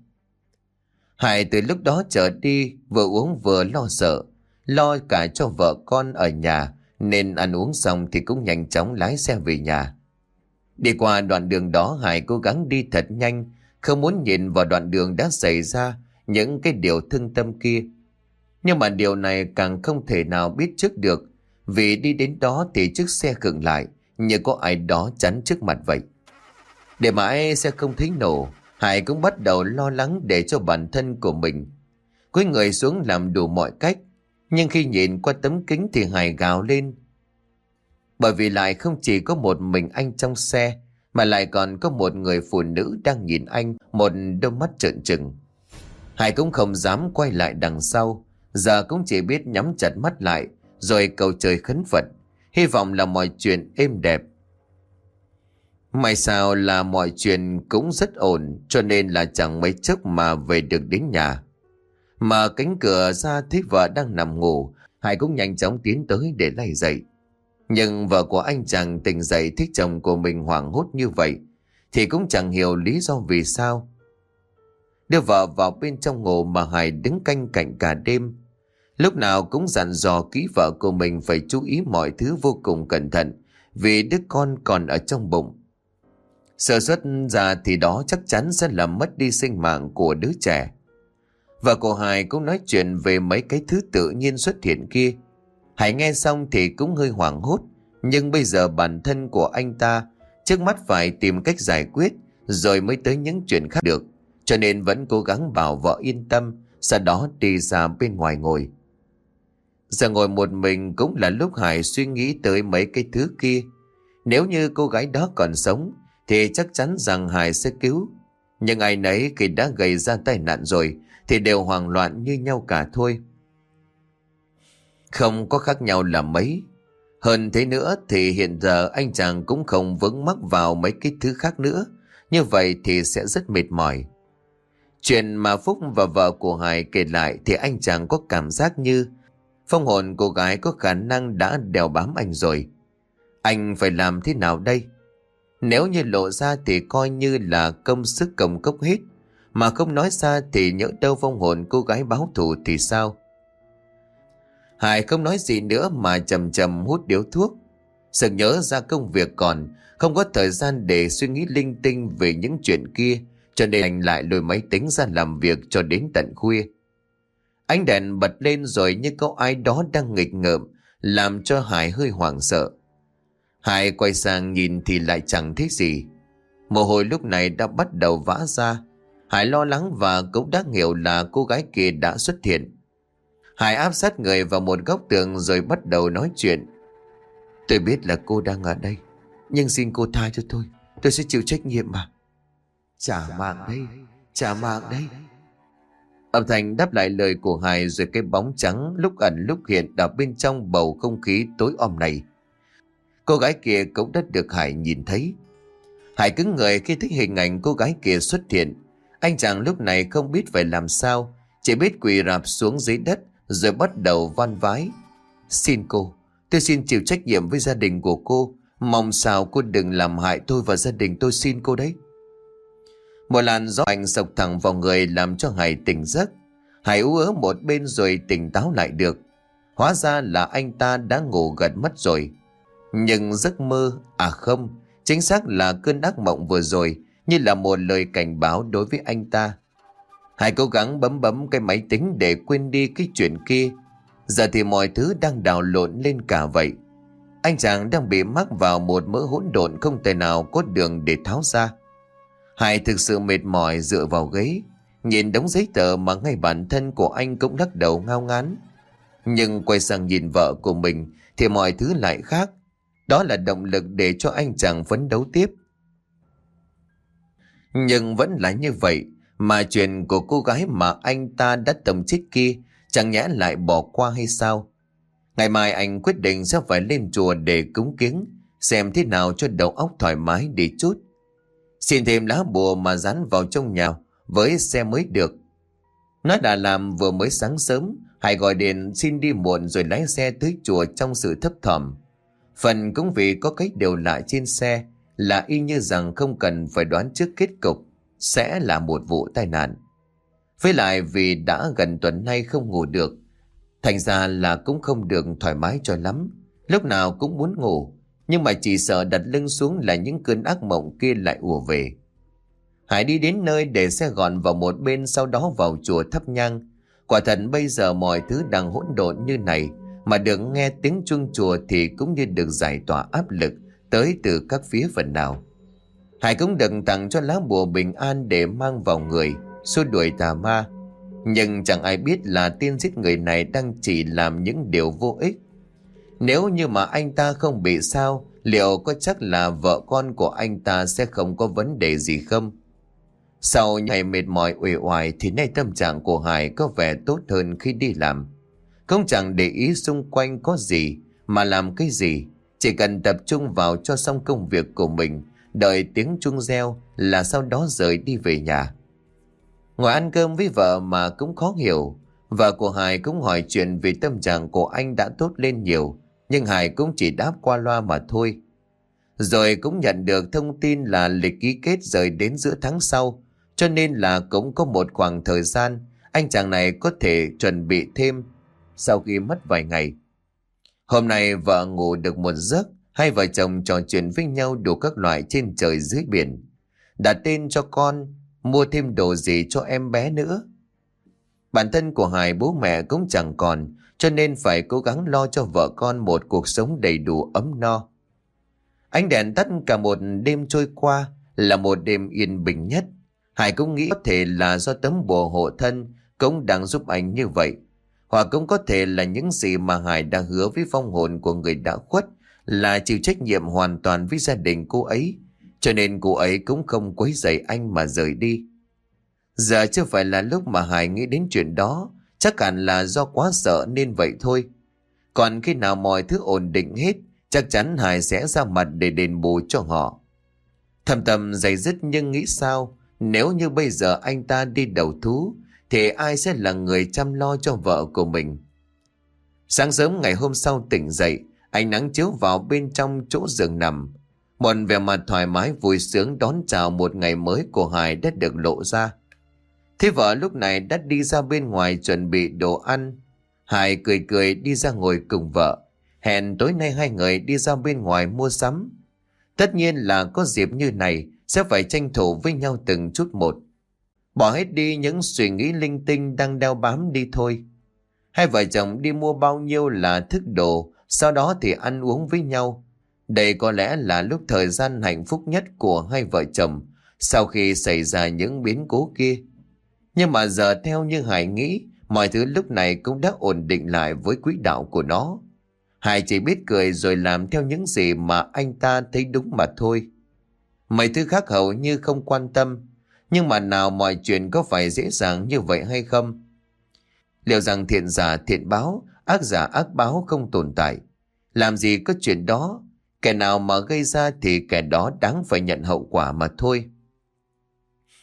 Hải từ lúc đó trở đi vừa uống vừa lo sợ, lo cả cho vợ con ở nhà, nên ăn uống xong thì cũng nhanh chóng lái xe về nhà. Đi qua đoạn đường đó, Hải cố gắng đi thật nhanh, không muốn nhìn vào đoạn đường đã xảy ra những cái điều thương tâm kia. Nhưng mà điều này càng không thể nào biết trước được, vì đi đến đó thì chiếc xe khựng lại như có ai đó chắn trước mặt vậy. Để mãi xe không thấy nổ, Hải cũng bắt đầu lo lắng để cho bản thân của mình. Cúi người xuống làm đủ mọi cách, nhưng khi nhìn qua tấm kính thì Hải gào lên. Bởi vì lại không chỉ có một mình anh trong xe, mà lại còn có một người phụ nữ đang nhìn anh một đôi mắt trợn trừng. Hải cũng không dám quay lại đằng sau, giờ cũng chỉ biết nhắm chặt mắt lại rồi cầu trời khấn Phật, hy vọng là mọi chuyện êm đẹp. May sao là mọi chuyện cũng rất ổn, cho nên là chẳng mấy chốc mà về được đến nhà. Mở cánh cửa ra thấy vợ đang nằm ngủ, Hải cũng nhanh chóng tiến tới để lay dậy. Nhưng vợ của anh chàng tỉnh dậy thấy chồng của mình hoảng hốt như vậy thì cũng chẳng hiểu lý do vì sao. Đưa vợ vào bên trong ngủ mà Hải đứng canh cạnh cả đêm. Lúc nào cũng dặn dò kỹ vợ của mình phải chú ý mọi thứ vô cùng cẩn thận, vì đứa con còn ở trong bụng. Sợ xuất ra thì đó chắc chắn sẽ làm mất đi sinh mạng của đứa trẻ. Vợ của Hải cũng nói chuyện về mấy cái thứ tự nhiên xuất hiện kia. Hải nghe xong thì cũng hơi hoảng hốt, nhưng bây giờ bản thân của anh ta trước mắt phải tìm cách giải quyết rồi mới tới những chuyện khác được, cho nên vẫn cố gắng bảo vợ yên tâm, sau đó đi ra bên ngoài ngồi. Giờ ngồi một mình cũng là lúc Hải suy nghĩ tới mấy cái thứ kia. Nếu như cô gái đó còn sống thì chắc chắn rằng Hải sẽ cứu, nhưng ai nấy khi đã gây ra tai nạn rồi thì đều hoảng loạn như nhau cả thôi. Không có khác nhau là mấy. Hơn thế nữa thì hiện giờ anh chàng cũng không vướng mắc vào mấy cái thứ khác nữa. Như vậy thì sẽ rất mệt mỏi. Chuyện mà Phúc và vợ của Hải kể lại thì anh chàng có cảm giác như phong hồn cô gái có khả năng đã đeo bám anh rồi. Anh phải làm thế nào đây? Nếu như lộ ra thì coi như là công sức công cốc hết, mà không nói ra thì nhỡ đâu phong hồn cô gái báo thù thì sao? Hải không nói gì nữa mà chầm chầm hút điếu thuốc. Sực nhớ ra công việc còn, không có thời gian để suy nghĩ linh tinh về những chuyện kia, cho nên anh lại lôi máy tính ra làm việc cho đến tận khuya. Ánh đèn bật lên rồi như có ai đó đang nghịch ngợm, làm cho Hải hơi hoảng sợ. Hải quay sang nhìn thì lại chẳng thấy gì. Mồ hôi lúc này đã bắt đầu vã ra. Hải lo lắng và cũng đã hiểu là cô gái kia đã xuất hiện. Hải áp sát người vào một góc tường rồi bắt đầu nói chuyện. Tôi biết là cô đang ở đây, nhưng xin cô tha cho tôi. Tôi sẽ chịu trách nhiệm mà. Trả mạng đây, trả mạng đây. Âm thanh đáp lại lời của Hải, rồi cái bóng trắng lúc ẩn lúc hiện ở bên trong bầu không khí tối om này. Cô gái kia cũng đã được Hải nhìn thấy. Hải cứng người khi thấy hình ảnh cô gái kia xuất hiện. Anh chàng lúc này không biết phải làm sao, Chỉ biết quỳ rạp xuống dưới đất rồi bắt đầu van vái. Xin cô, tôi xin chịu trách nhiệm với gia đình của cô. Mong sao cô đừng làm hại tôi và gia đình tôi, xin cô đấy. Một làn gió mạnh sộc thẳng vào người làm cho Hải tỉnh giấc. Hải ú ớ một bên rồi tỉnh táo lại được. Hóa ra là anh ta đã ngủ gật mất rồi. Nhưng giấc mơ, à không, chính xác là cơn ác mộng vừa rồi, như là một lời cảnh báo đối với anh ta. Hải cố gắng bấm bấm cái máy tính để quên đi cái chuyện kia. Giờ thì mọi thứ đang đảo lộn lên cả vậy. Anh chàng đang bị mắc vào một mớ hỗn độn không thể nào có đường để tháo ra. Hải thực sự mệt mỏi dựa vào ghế, nhìn đống giấy tờ mà ngay bản thân của anh cũng lắc đầu ngao ngán. Nhưng quay sang nhìn vợ của mình thì mọi thứ lại khác. Đó là động lực để cho anh chàng phấn đấu tiếp. Nhưng vẫn là như vậy, mà chuyện của cô gái mà anh ta đã tầm chết kia chẳng nhẽ lại bỏ qua hay sao? Ngày mai anh quyết định sẽ phải lên chùa để cúng kiếng, xem thế nào cho đầu óc thoải mái đi chút. Xin thêm lá bùa mà dán vào trong nhà với xe mới được. Nói đã làm, vừa mới sáng sớm Hải gọi điện xin đi muộn rồi lái xe tới chùa trong sự thấp thỏm. Phần cũng vì có cái điều lạ trên xe là y như rằng không cần phải đoán trước kết cục sẽ là một vụ tai nạn. Với lại vì đã gần tuần nay không ngủ được, thành ra là cũng không được thoải mái cho lắm. Lúc nào cũng muốn ngủ, nhưng mà chỉ sợ đặt lưng xuống là những cơn ác mộng kia lại ùa về. Hải đi đến nơi để xe gọn vào một bên, sau đó vào chùa thắp nhang. Quả thật bây giờ mọi thứ đang hỗn độn như này, mà được nghe tiếng chuông chùa thì cũng như được giải tỏa áp lực tới từ các phía phần nào. Hải cũng được tặng cho lá bùa bình an để mang vào người, xua đuổi tà ma. Nhưng chẳng ai biết là tên giết người này đang chỉ làm những điều vô ích. Nếu như mà anh ta không bị sao, liệu có chắc là vợ con của anh ta sẽ không có vấn đề gì không? Sau ngày mệt mỏi uể oải thì nay tâm trạng của Hải có vẻ tốt hơn khi đi làm. Không chẳng để ý xung quanh có gì mà làm cái gì, chỉ cần tập trung vào cho xong công việc của mình, đợi tiếng chuông reo là sau đó rời đi về nhà. Ngồi ăn cơm với vợ mà cũng khó hiểu. Vợ của Hải cũng hỏi chuyện vì tâm trạng của anh đã tốt lên nhiều, nhưng Hải cũng chỉ đáp qua loa mà thôi. Rồi cũng nhận được thông tin là lịch ký kết rời đến giữa tháng sau, cho nên là cũng có một khoảng thời gian anh chàng này có thể chuẩn bị thêm sau khi mất vài ngày. Hôm nay vợ ngủ được một giấc, hai vợ chồng trò chuyện với nhau đủ các loại trên trời dưới biển, đặt tên cho con, mua thêm đồ gì cho em bé nữa. Bản thân của Hải bố mẹ cũng chẳng còn, cho nên phải cố gắng lo cho vợ con một cuộc sống đầy đủ ấm no. Ánh đèn tắt cả một đêm trôi qua là một đêm yên bình nhất. Hải cũng nghĩ có thể là do tấm bùa hộ thân cũng đang giúp anh như vậy, hoặc cũng có thể là những gì mà Hải đã hứa với vong hồn của người đã khuất là chịu trách nhiệm hoàn toàn với gia đình cô ấy, cho nên cô ấy cũng không quấy rầy anh mà rời đi. Giờ chưa phải là lúc mà Hải nghĩ đến chuyện đó, chắc hẳn là do quá sợ nên vậy thôi. Còn khi nào mọi thứ ổn định hết, chắc chắn Hải sẽ ra mặt để đền bù cho họ. Thầm thầm dày dứt nhưng nghĩ sao, nếu như bây giờ anh ta đi đầu thú thì ai sẽ là người chăm lo cho vợ của mình? Sáng sớm ngày hôm sau tỉnh dậy, ánh nắng chiếu vào bên trong chỗ giường nằm. Một vẻ mặt thoải mái vui sướng đón chào một ngày mới của Hải đã được lộ ra. Thế vợ lúc này đã đi ra bên ngoài chuẩn bị đồ ăn. Hải cười cười đi ra ngồi cùng vợ, hẹn tối nay hai người đi ra bên ngoài mua sắm. Tất nhiên là có dịp như này sẽ phải tranh thủ với nhau từng chút một, bỏ hết đi những suy nghĩ linh tinh đang đeo bám đi thôi. Hai vợ chồng đi mua bao nhiêu là thức đồ, sau đó thì ăn uống với nhau. Đây có lẽ là lúc thời gian hạnh phúc nhất của hai vợ chồng sau khi xảy ra những biến cố kia. Nhưng mà giờ theo như Hải nghĩ, mọi thứ lúc này cũng đã ổn định lại với quỹ đạo của nó. Hải chỉ biết cười rồi làm theo những gì mà anh ta thấy đúng mà thôi. Mấy thứ khác hầu như không quan tâm. Nhưng mà nào mọi chuyện có phải dễ dàng như vậy hay không? Liệu rằng thiện giả thiện báo, ác giả ác báo không tồn tại? Làm gì có chuyện đó, kẻ nào mà gây ra thì kẻ đó đáng phải nhận hậu quả mà thôi.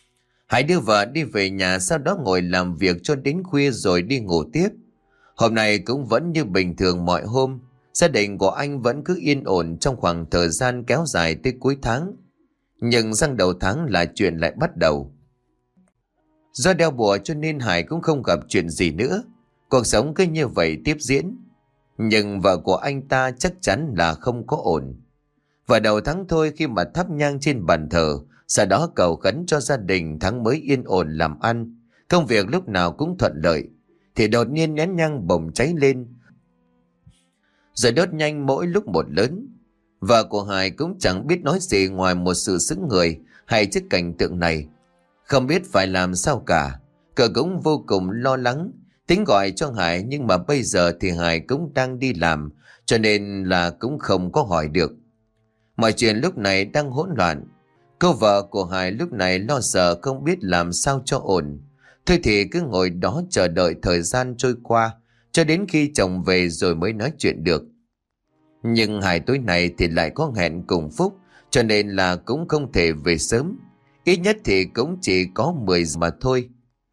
Hải đưa vợ đi về nhà, sau đó ngồi làm việc cho đến khuya rồi đi ngủ tiếp. Hôm nay cũng vẫn như bình thường mọi hôm, gia đình của anh vẫn cứ yên ổn trong khoảng thời gian kéo dài tới cuối tháng. Nhưng sang đầu tháng là chuyện lại bắt đầu. Do đeo bùa cho nên Hải cũng không gặp chuyện gì nữa. Cuộc sống cứ như vậy tiếp diễn. Nhưng vợ của anh ta chắc chắn là không có ổn. Vào đầu tháng thôi, khi mà thắp nhang trên bàn thờ, sau đó cầu khấn cho gia đình tháng mới yên ổn làm ăn, công việc lúc nào cũng thuận lợi, thì đột nhiên nén nhang bùng cháy lên, rồi đốt nhanh mỗi lúc một lớn. Vợ của Hải cũng chẳng biết nói gì ngoài một sự sững người hay trước cảnh tượng này, không biết phải làm sao cả. Cờ cũng vô cùng lo lắng, tính gọi cho Hải, nhưng mà bây giờ thì Hải cũng đang đi làm, cho nên là cũng không có hỏi được. Mọi chuyện lúc này đang hỗn loạn. Cô vợ của Hải lúc này lo sợ không biết làm sao cho ổn. Thôi thì cứ ngồi đó chờ đợi thời gian trôi qua, cho đến khi chồng về rồi mới nói chuyện được. Nhưng Hải tối nay thì lại có hẹn cùng Phúc, cho nên là cũng không thể về sớm. Ít nhất thì cũng chỉ có mười giờ mà thôi.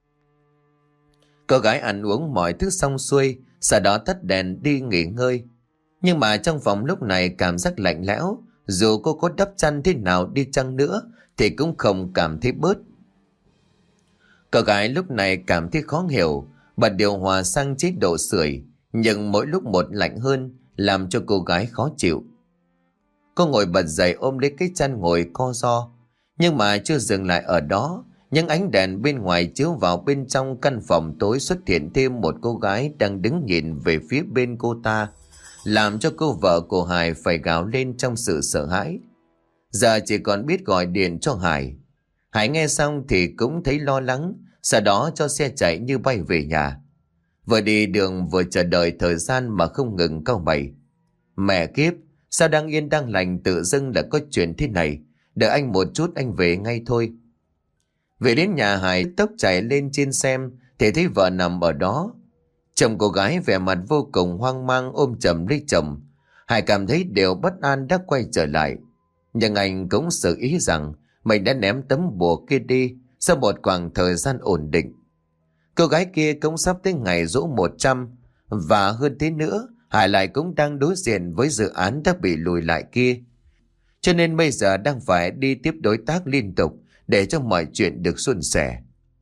Cô gái ăn uống mọi thứ xong xuôi, sau đó tắt đèn đi nghỉ ngơi. Nhưng mà trong phòng lúc này cảm giác lạnh lẽo, dù cô có đắp chăn thế nào đi chăng nữa thì cũng không cảm thấy bớt. Cô gái lúc này cảm thấy khó hiểu, bật điều hòa sang chế độ sưởi, nhưng mỗi lúc một lạnh hơn, làm cho cô gái khó chịu. Cô ngồi bật dậy ôm lấy cái chăn ngồi co ro. Nhưng mà chưa dừng lại ở đó, những ánh đèn bên ngoài chiếu vào bên trong căn phòng tối, xuất hiện thêm một cô gái đang đứng nhìn về phía bên cô ta, làm cho cô vợ của Hải phải gào lên trong sự sợ hãi. Giờ chỉ còn biết gọi điện cho Hải. Hải nghe xong thì cũng thấy lo lắng, sau đó cho xe chạy như bay về nhà. Vừa đi đường vừa chờ đợi thời gian mà không ngừng cau mày. Mẹ kiếp, sao đang yên đang lành tự dưng lại có chuyện thế này? Đợi anh một chút, anh về ngay thôi. Về đến nhà, Hải tốc chạy lên trên xem thì thấy vợ nằm ở đó. Chồng cô gái vẻ mặt vô cùng hoang mang ôm chầm lấy chồng. Hải cảm thấy điều bất an đã quay trở lại. Nhưng anh cũng tự ý rằng mình đã ném tấm bùa kia đi sau một khoảng thời gian ổn định. Cô gái kia cũng sắp tới ngày giỗ một trăm, và hơn thế nữa, Hải lại cũng đang đối diện với dự án đã bị lùi lại kia. Cho nên bây giờ đang phải đi tiếp đối tác liên tục để cho mọi chuyện được suôn sẻ.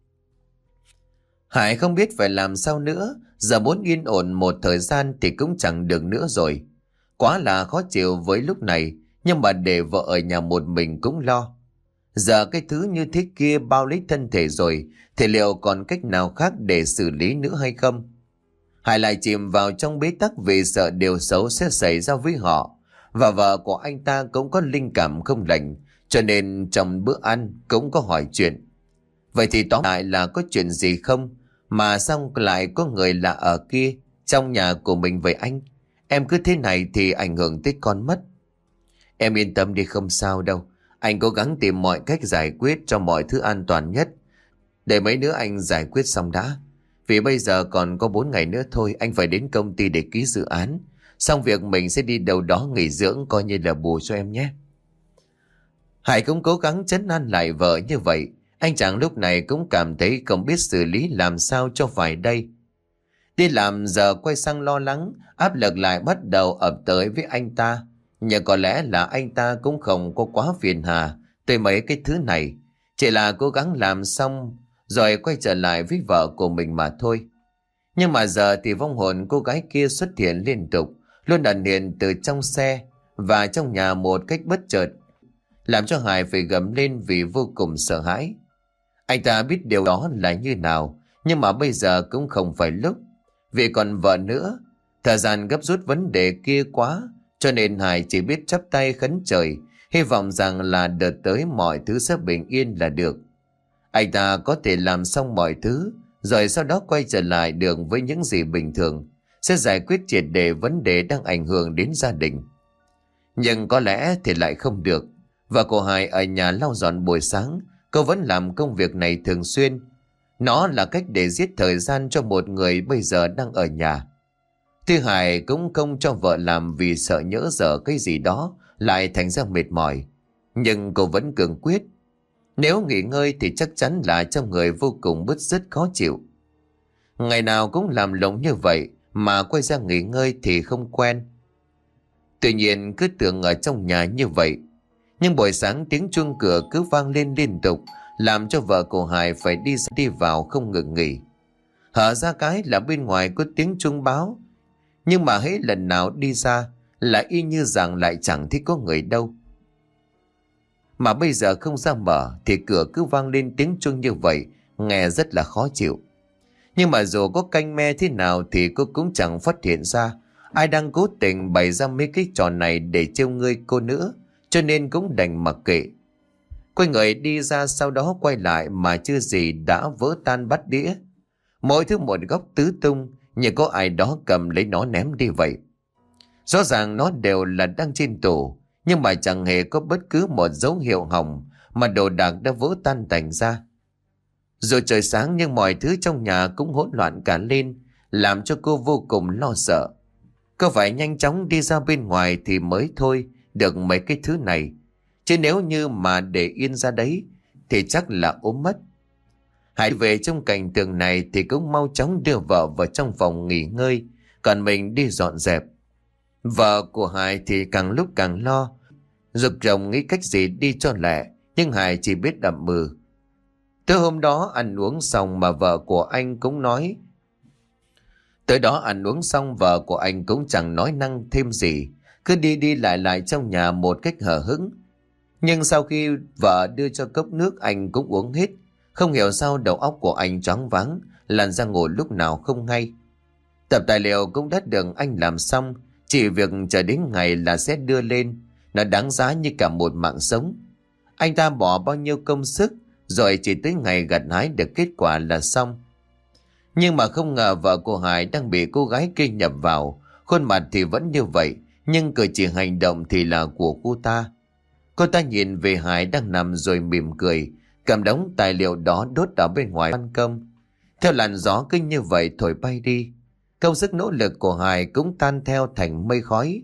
Hải không biết phải làm sao nữa, giờ muốn yên ổn một thời gian thì cũng chẳng được nữa rồi. Quá là khó chịu với lúc này, nhưng mà để vợ ở nhà một mình cũng lo. Giờ cái thứ như thế kia bao lấy thân thể rồi, thì liệu còn cách nào khác để xử lý nữa hay không? Hải lại chìm vào trong bế tắc vì sợ điều xấu sẽ xảy ra với họ. Và vợ của anh ta cũng có linh cảm không lành, cho nên trong bữa ăn cũng có hỏi chuyện. Vậy thì tóm lại là có chuyện gì không? Mà xong lại có người lạ ở kia trong nhà của mình vậy anh? Em cứ thế này thì ảnh hưởng tới con mất. Em yên tâm đi, không sao đâu. Anh cố gắng tìm mọi cách giải quyết cho mọi thứ an toàn nhất. Để mấy nữa anh giải quyết xong đã. Vì bây giờ còn có bốn ngày nữa thôi, anh phải đến công ty để ký dự án. Xong việc mình sẽ đi đâu đó nghỉ dưỡng, coi như là bù cho em nhé. Hải cũng cố gắng trấn an lại vợ như vậy. Anh chàng lúc này cũng cảm thấy không biết xử lý làm sao cho phải đây. Đi làm giờ quay sang lo lắng, áp lực lại bắt đầu ập tới với anh ta. Nhưng có lẽ là anh ta cũng không có quá phiền hà tới mấy cái thứ này. Chỉ là cố gắng làm xong rồi quay trở lại với vợ của mình mà thôi. Nhưng mà giờ thì vong hồn cô gái kia xuất hiện liên tục, luôn ẩn hiện từ trong xe và trong nhà một cách bất chợt, làm cho Hải phải gầm lên vì vô cùng sợ hãi. Anh ta biết điều đó là như nào, nhưng mà bây giờ cũng không phải lúc, vì còn vợ nữa. Thời gian gấp rút vấn đề kia quá, cho nên Hải chỉ biết chắp tay khấn trời, hy vọng rằng là đợt tới mọi thứ sẽ bình yên là được. Anh ta có thể làm xong mọi thứ, rồi sau đó quay trở lại đường với những gì bình thường, sẽ giải quyết triệt để vấn đề đang ảnh hưởng đến gia đình. Nhưng có lẽ thì lại không được. Và cô Hải ở nhà lau dọn buổi sáng, cô vẫn làm công việc này thường xuyên. Nó là cách để giết thời gian cho một người bây giờ đang ở nhà. Tuy Hải cũng không cho vợ làm vì sợ nhỡ dở cái gì đó lại thành ra mệt mỏi, nhưng cô vẫn cường quyết. Nếu nghỉ ngơi thì chắc chắn là trong người vô cùng bứt rứt khó chịu. Ngày nào cũng làm lụng như vậy mà quay ra nghỉ ngơi thì không quen. Tuy nhiên cứ tưởng ở trong nhà như vậy. Nhưng buổi sáng tiếng chuông cửa cứ vang lên liên tục, làm cho vợ của Hải phải đi ra đi vào không ngừng nghỉ. Hở ra cái là bên ngoài có tiếng chuông báo. Nhưng mà hết lần nào đi ra là y như rằng lại chẳng thấy có người đâu. Mà bây giờ không ra mở thì cửa cứ vang lên tiếng chuông như vậy, nghe rất là khó chịu. Nhưng mà dù có canh me thế nào thì cô cũng chẳng phát hiện ra ai đang cố tình bày ra mấy cái trò này để trêu ngươi cô nữa, cho nên cũng đành mặc kệ. Quay người đi ra, sau đó quay lại mà chưa gì đã vỡ tan bát đĩa. Mỗi thứ một góc tứ tung, như có ai đó cầm lấy nó ném đi vậy. Rõ ràng nó đều là đang trên tủ, nhưng mà chẳng hề có bất cứ một dấu hiệu hỏng, mà đồ đạc đã vỡ tan tành ra. Rồi trời sáng nhưng mọi thứ trong nhà cũng hỗn loạn cả lên, làm cho cô vô cùng lo sợ. Cô phải nhanh chóng đi ra bên ngoài thì mới thôi được mấy cái thứ này. Chứ nếu như mà để yên ra đấy thì chắc là ốm mất. Hải về trong cảnh tượng này thì cũng mau chóng đưa vợ vào trong phòng nghỉ ngơi, còn mình đi dọn dẹp. Vợ của Hải thì càng lúc càng lo, rục rồng nghĩ cách gì đi cho lẹ, nhưng Hải chỉ biết ậm ừ. Tới hôm đó ăn uống xong mà vợ của anh cũng nói. Tới đó ăn uống xong vợ của anh cũng chẳng nói năng thêm gì, cứ đi đi lại lại trong nhà một cách hờ hững. Nhưng sau khi vợ đưa cho cốc nước anh cũng uống hết. Không hiểu sao đầu óc của anh choáng váng, lăn ra ngủ lúc nào không hay. Tập tài liệu cũng đã được anh làm xong, chỉ việc chờ đến ngày là sẽ đưa lên. Nó đáng giá như cả một mạng sống. Anh ta bỏ bao nhiêu công sức, rồi chỉ tới ngày gặt hái được kết quả là xong. Nhưng mà không ngờ vợ của Hải đang bị cô gái kia nhập vào. Khuôn mặt thì vẫn như vậy, nhưng cử chỉ hành động thì là của cô ta. Cô ta nhìn về Hải đang nằm rồi mỉm cười, cầm đống tài liệu đó đốt ở bên ngoài ban công. Theo làn gió cứ như vậy thổi bay đi. Công sức nỗ lực của Hải cũng tan theo thành mây khói.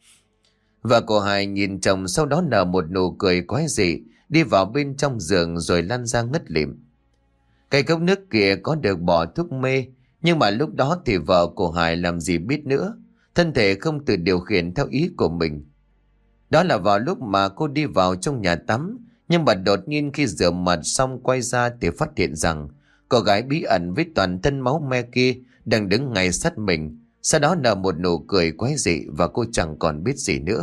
Vợ của Hải nhìn chồng, sau đó nở một nụ cười quái dị, đi vào bên trong giường rồi lăn ra ngất lịm. Cái cốc nước kia có được bỏ thuốc mê, nhưng mà lúc đó thì vợ của Hải làm gì biết nữa. Thân thể không tự điều khiển theo ý của mình. Đó là vào lúc mà cô đi vào trong nhà tắm, nhưng mà đột nhiên khi rửa mặt xong quay ra thì phát hiện rằng cô gái bí ẩn với toàn thân máu me kia đang đứng ngay sát mình. Sau đó nở một nụ cười quái dị và cô chẳng còn biết gì nữa.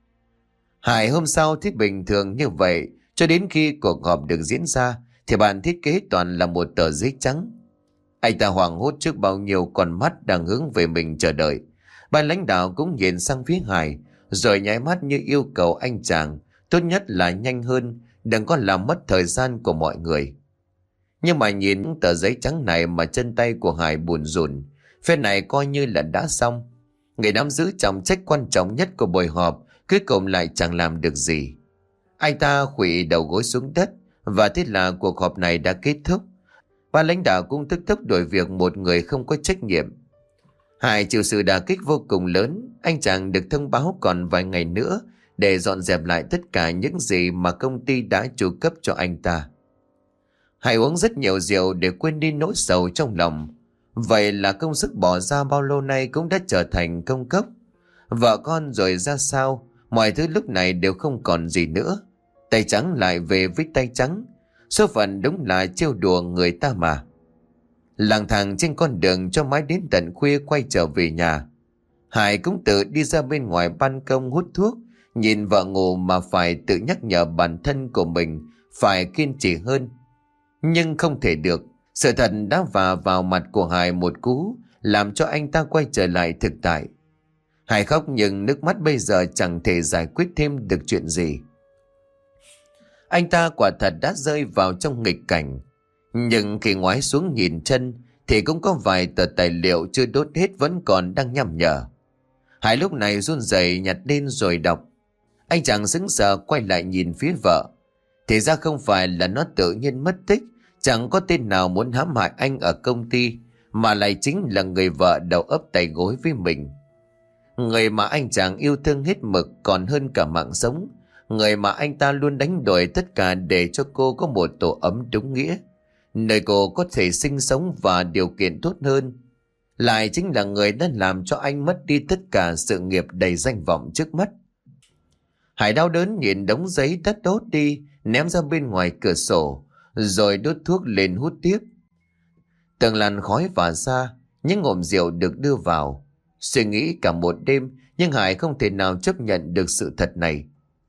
Hải hôm sau thấy bình thường như vậy, cho đến khi cuộc họp được diễn ra thì bản thiết kế toàn là một tờ giấy trắng. Anh ta hoảng hốt trước bao nhiêu con mắt đang hướng về mình chờ đợi. Ban lãnh đạo cũng nhìn sang phía Hải, rồi nháy mắt như yêu cầu anh chàng tốt nhất là nhanh hơn, đừng có làm mất thời gian của mọi người. Nhưng mà nhìn tờ giấy trắng này mà chân tay của Hải buồn rùn. Phép này coi như là đã xong. Người nắm giữ trọng trách quan trọng nhất của buổi họp cuối cùng lại chẳng làm được gì. Anh ta khuỵu đầu gối xuống đất, và thế là cuộc họp này đã kết thúc. Ban lãnh đạo cũng tức tốc đổi việc một người không có trách nhiệm. Hải chịu sự đả kích vô cùng lớn. Anh chàng được thông báo còn vài ngày nữa để dọn dẹp lại tất cả những gì mà công ty đã chu cấp cho anh ta. Hải uống rất nhiều rượu để quên đi nỗi sầu trong lòng. Vậy là công sức bỏ ra bao lâu nay cũng đã trở thành công cốc. Vợ con rồi ra sao, mọi thứ lúc này đều không còn gì nữa. Tay trắng lại về với tay trắng. Số phận đúng là trêu đùa người ta mà. Lang thang trên con đường cho mãi đến tận khuya quay trở về nhà. Hải cũng tự đi ra bên ngoài ban công hút thuốc, nhìn vợ ngủ mà phải tự nhắc nhở bản thân của mình phải kiên trì hơn. Nhưng không thể được, sự thật đã vả vào mặt của Hải một cú, làm cho anh ta quay trở lại thực tại. Hải khóc nhưng nước mắt bây giờ chẳng thể giải quyết thêm được chuyện gì. Anh ta quả thật đã rơi vào trong nghịch cảnh. Nhưng khi ngoái xuống nhìn chân thì cũng có vài tờ tài liệu chưa đốt hết vẫn còn đang nhằm nhở. Hải lúc này run rẩy nhặt lên rồi đọc. Anh chàng sững sờ quay lại nhìn phía vợ. Thì ra không phải là nó tự nhiên mất tích, chẳng có tên nào muốn hãm hại anh ở công ty, mà lại chính là người vợ đầu ấp tay gối với mình. Người mà anh chàng yêu thương hết mực còn hơn cả mạng sống, người mà anh ta luôn đánh đổi tất cả để cho cô có một tổ ấm đúng nghĩa, nơi cô có thể sinh sống và điều kiện tốt hơn, lại chính là người đã làm cho anh mất đi tất cả sự nghiệp đầy danh vọng trước mắt. Hải đau đớn nhìn đống giấy đất đốt đi, ném ra bên ngoài cửa sổ, rồi đốt thuốc lên hút tiếp. Từng làn khói phả ra, những ngụm rượu được đưa vào. Suy nghĩ cả một đêm, nhưng Hải không thể nào chấp nhận được sự thật này.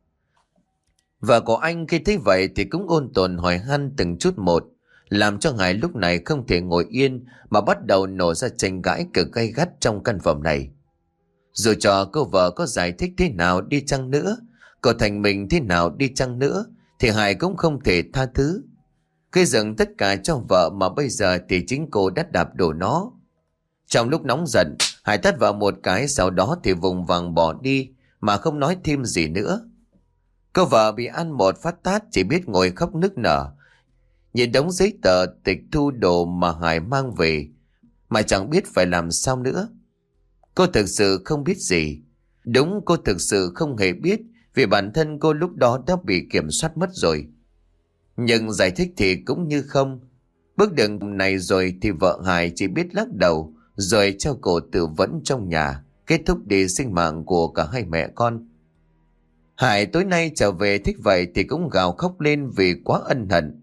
Vợ của anh khi thấy vậy thì cũng ôn tồn hỏi han từng chút một, làm cho Hải lúc này không thể ngồi yên mà bắt đầu nổ ra tranh cãi cực gay gắt trong căn phòng này. Dù cho cô vợ có giải thích thế nào đi chăng nữa, cô Thành mình thế nào đi chăng nữa, thì Hải cũng không thể tha thứ. Gây dựng tất cả cho vợ mà bây giờ thì chính cô đã đạp đổ nó. Trong lúc nóng giận, Hải tát vợ một cái, sau đó thì vùng vằng bỏ đi mà không nói thêm gì nữa. Cô vợ bị ăn một phát tát chỉ biết ngồi khóc nức nở, nhìn đống giấy tờ tịch thu đồ mà Hải mang về mà chẳng biết phải làm sao nữa. Cô thực sự không biết gì. Đúng, cô thực sự không hề biết, vì bản thân cô lúc đó đã bị kiểm soát mất rồi. Nhưng giải thích thì cũng như không. Bước đường này rồi thì vợ Hải chỉ biết lắc đầu, rồi treo cổ tự vẫn trong nhà, kết thúc đi sinh mạng của cả hai mẹ con. Hải tối nay trở về thích vậy thì cũng gào khóc lên vì quá ân hận.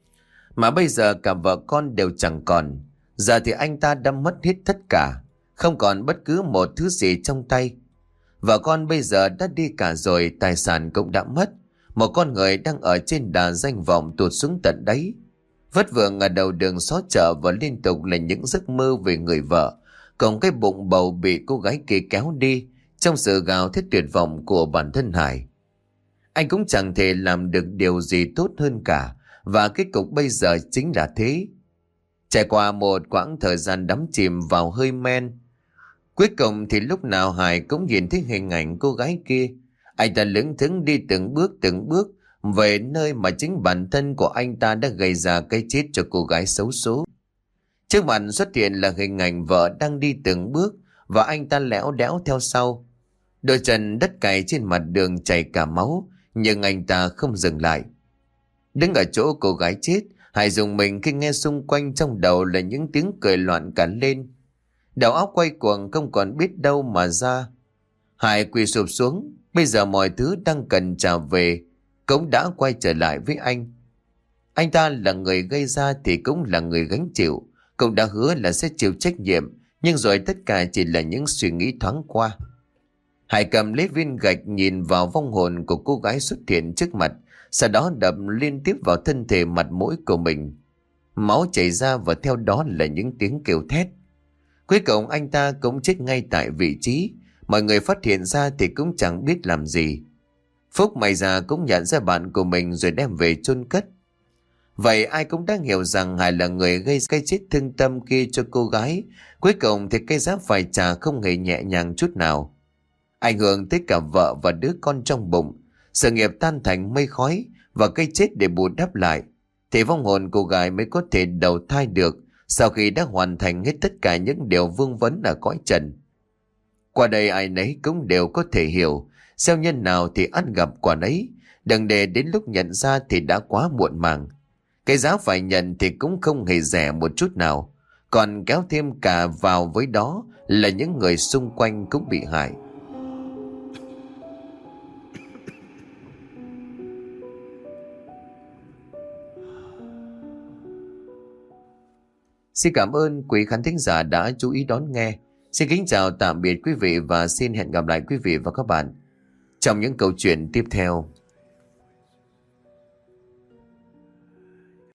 Mà bây giờ cả vợ con đều chẳng còn. Giờ thì anh ta đã mất hết tất cả, không còn bất cứ một thứ gì trong tay. Vợ con bây giờ đã đi cả rồi, tài sản cũng đã mất. Một con người đang ở trên đà danh vọng tụt xuống tận đáy. Vất vưởng ở đầu đường xó chợ và liên tục là những giấc mơ về người vợ, còn cái bụng bầu bị cô gái kia kéo đi trong sự gào thét tuyệt vọng của bản thân Hải. Anh cũng chẳng thể làm được điều gì tốt hơn cả, và kết cục bây giờ chính là thế. Trải qua một quãng thời gian đắm chìm vào hơi men, cuối cùng thì lúc nào Hải cũng nhìn thấy hình ảnh cô gái kia. Anh ta lững thững đi từng bước từng bước về nơi mà chính bản thân của anh ta đã gây ra cái chết cho cô gái xấu số. Trước mặt xuất hiện là hình ảnh vợ đang đi từng bước, và anh ta lẽo đẽo theo sau. Đôi chân đất cày trên mặt đường chảy cả máu, nhưng anh ta không dừng lại. Đứng ở chỗ cô gái chết, Hải dùng mình khi nghe xung quanh trong đầu là những tiếng cười loạn cả lên. Đầu óc quay cuồng không còn biết đâu mà ra. Hải quỳ sụp xuống. Bây giờ mọi thứ đang cần trả về cũng đã quay trở lại với anh. Anh ta là người gây ra thì cũng là người gánh chịu, cũng đã hứa là sẽ chịu trách nhiệm, nhưng rồi tất cả chỉ là những suy nghĩ thoáng qua. Hải cầm lấy viên gạch, nhìn vào vong hồn của cô gái xuất hiện trước mặt, sau đó đập liên tiếp vào thân thể mặt mũi của mình. Máu chảy ra và theo đó là những tiếng kêu thét. Cuối cùng anh ta cũng chết ngay tại vị trí. Mọi người phát hiện ra thì cũng chẳng biết làm gì. Phúc may ra cũng nhận ra bạn của mình rồi đem về chôn cất. Vậy ai cũng đang hiểu rằng Hải là người gây cái chết thương tâm kia cho cô gái. Cuối cùng thì cái giá phải trả không hề nhẹ nhàng chút nào. Ảnh hưởng tới cả vợ và đứa con trong bụng. Sự nghiệp tan thành mây khói và cái chết để bù đắp lại, thì vong hồn cô gái mới có thể đầu thai được sau khi đã hoàn thành hết tất cả những điều vương vấn ở cõi trần. Qua đây ai nấy cũng đều có thể hiểu, gieo nhân nào thì ăn gặp quả nấy, đừng để đến lúc nhận ra thì đã quá muộn màng. Cái giá phải nhận thì cũng không hề rẻ một chút nào, còn kéo thêm cả vào với đó là những người xung quanh cũng bị hại. Xin cảm ơn quý khán thính giả đã chú ý đón nghe. Xin kính chào tạm biệt quý vị và xin hẹn gặp lại quý vị và các bạn trong những câu chuyện tiếp theo.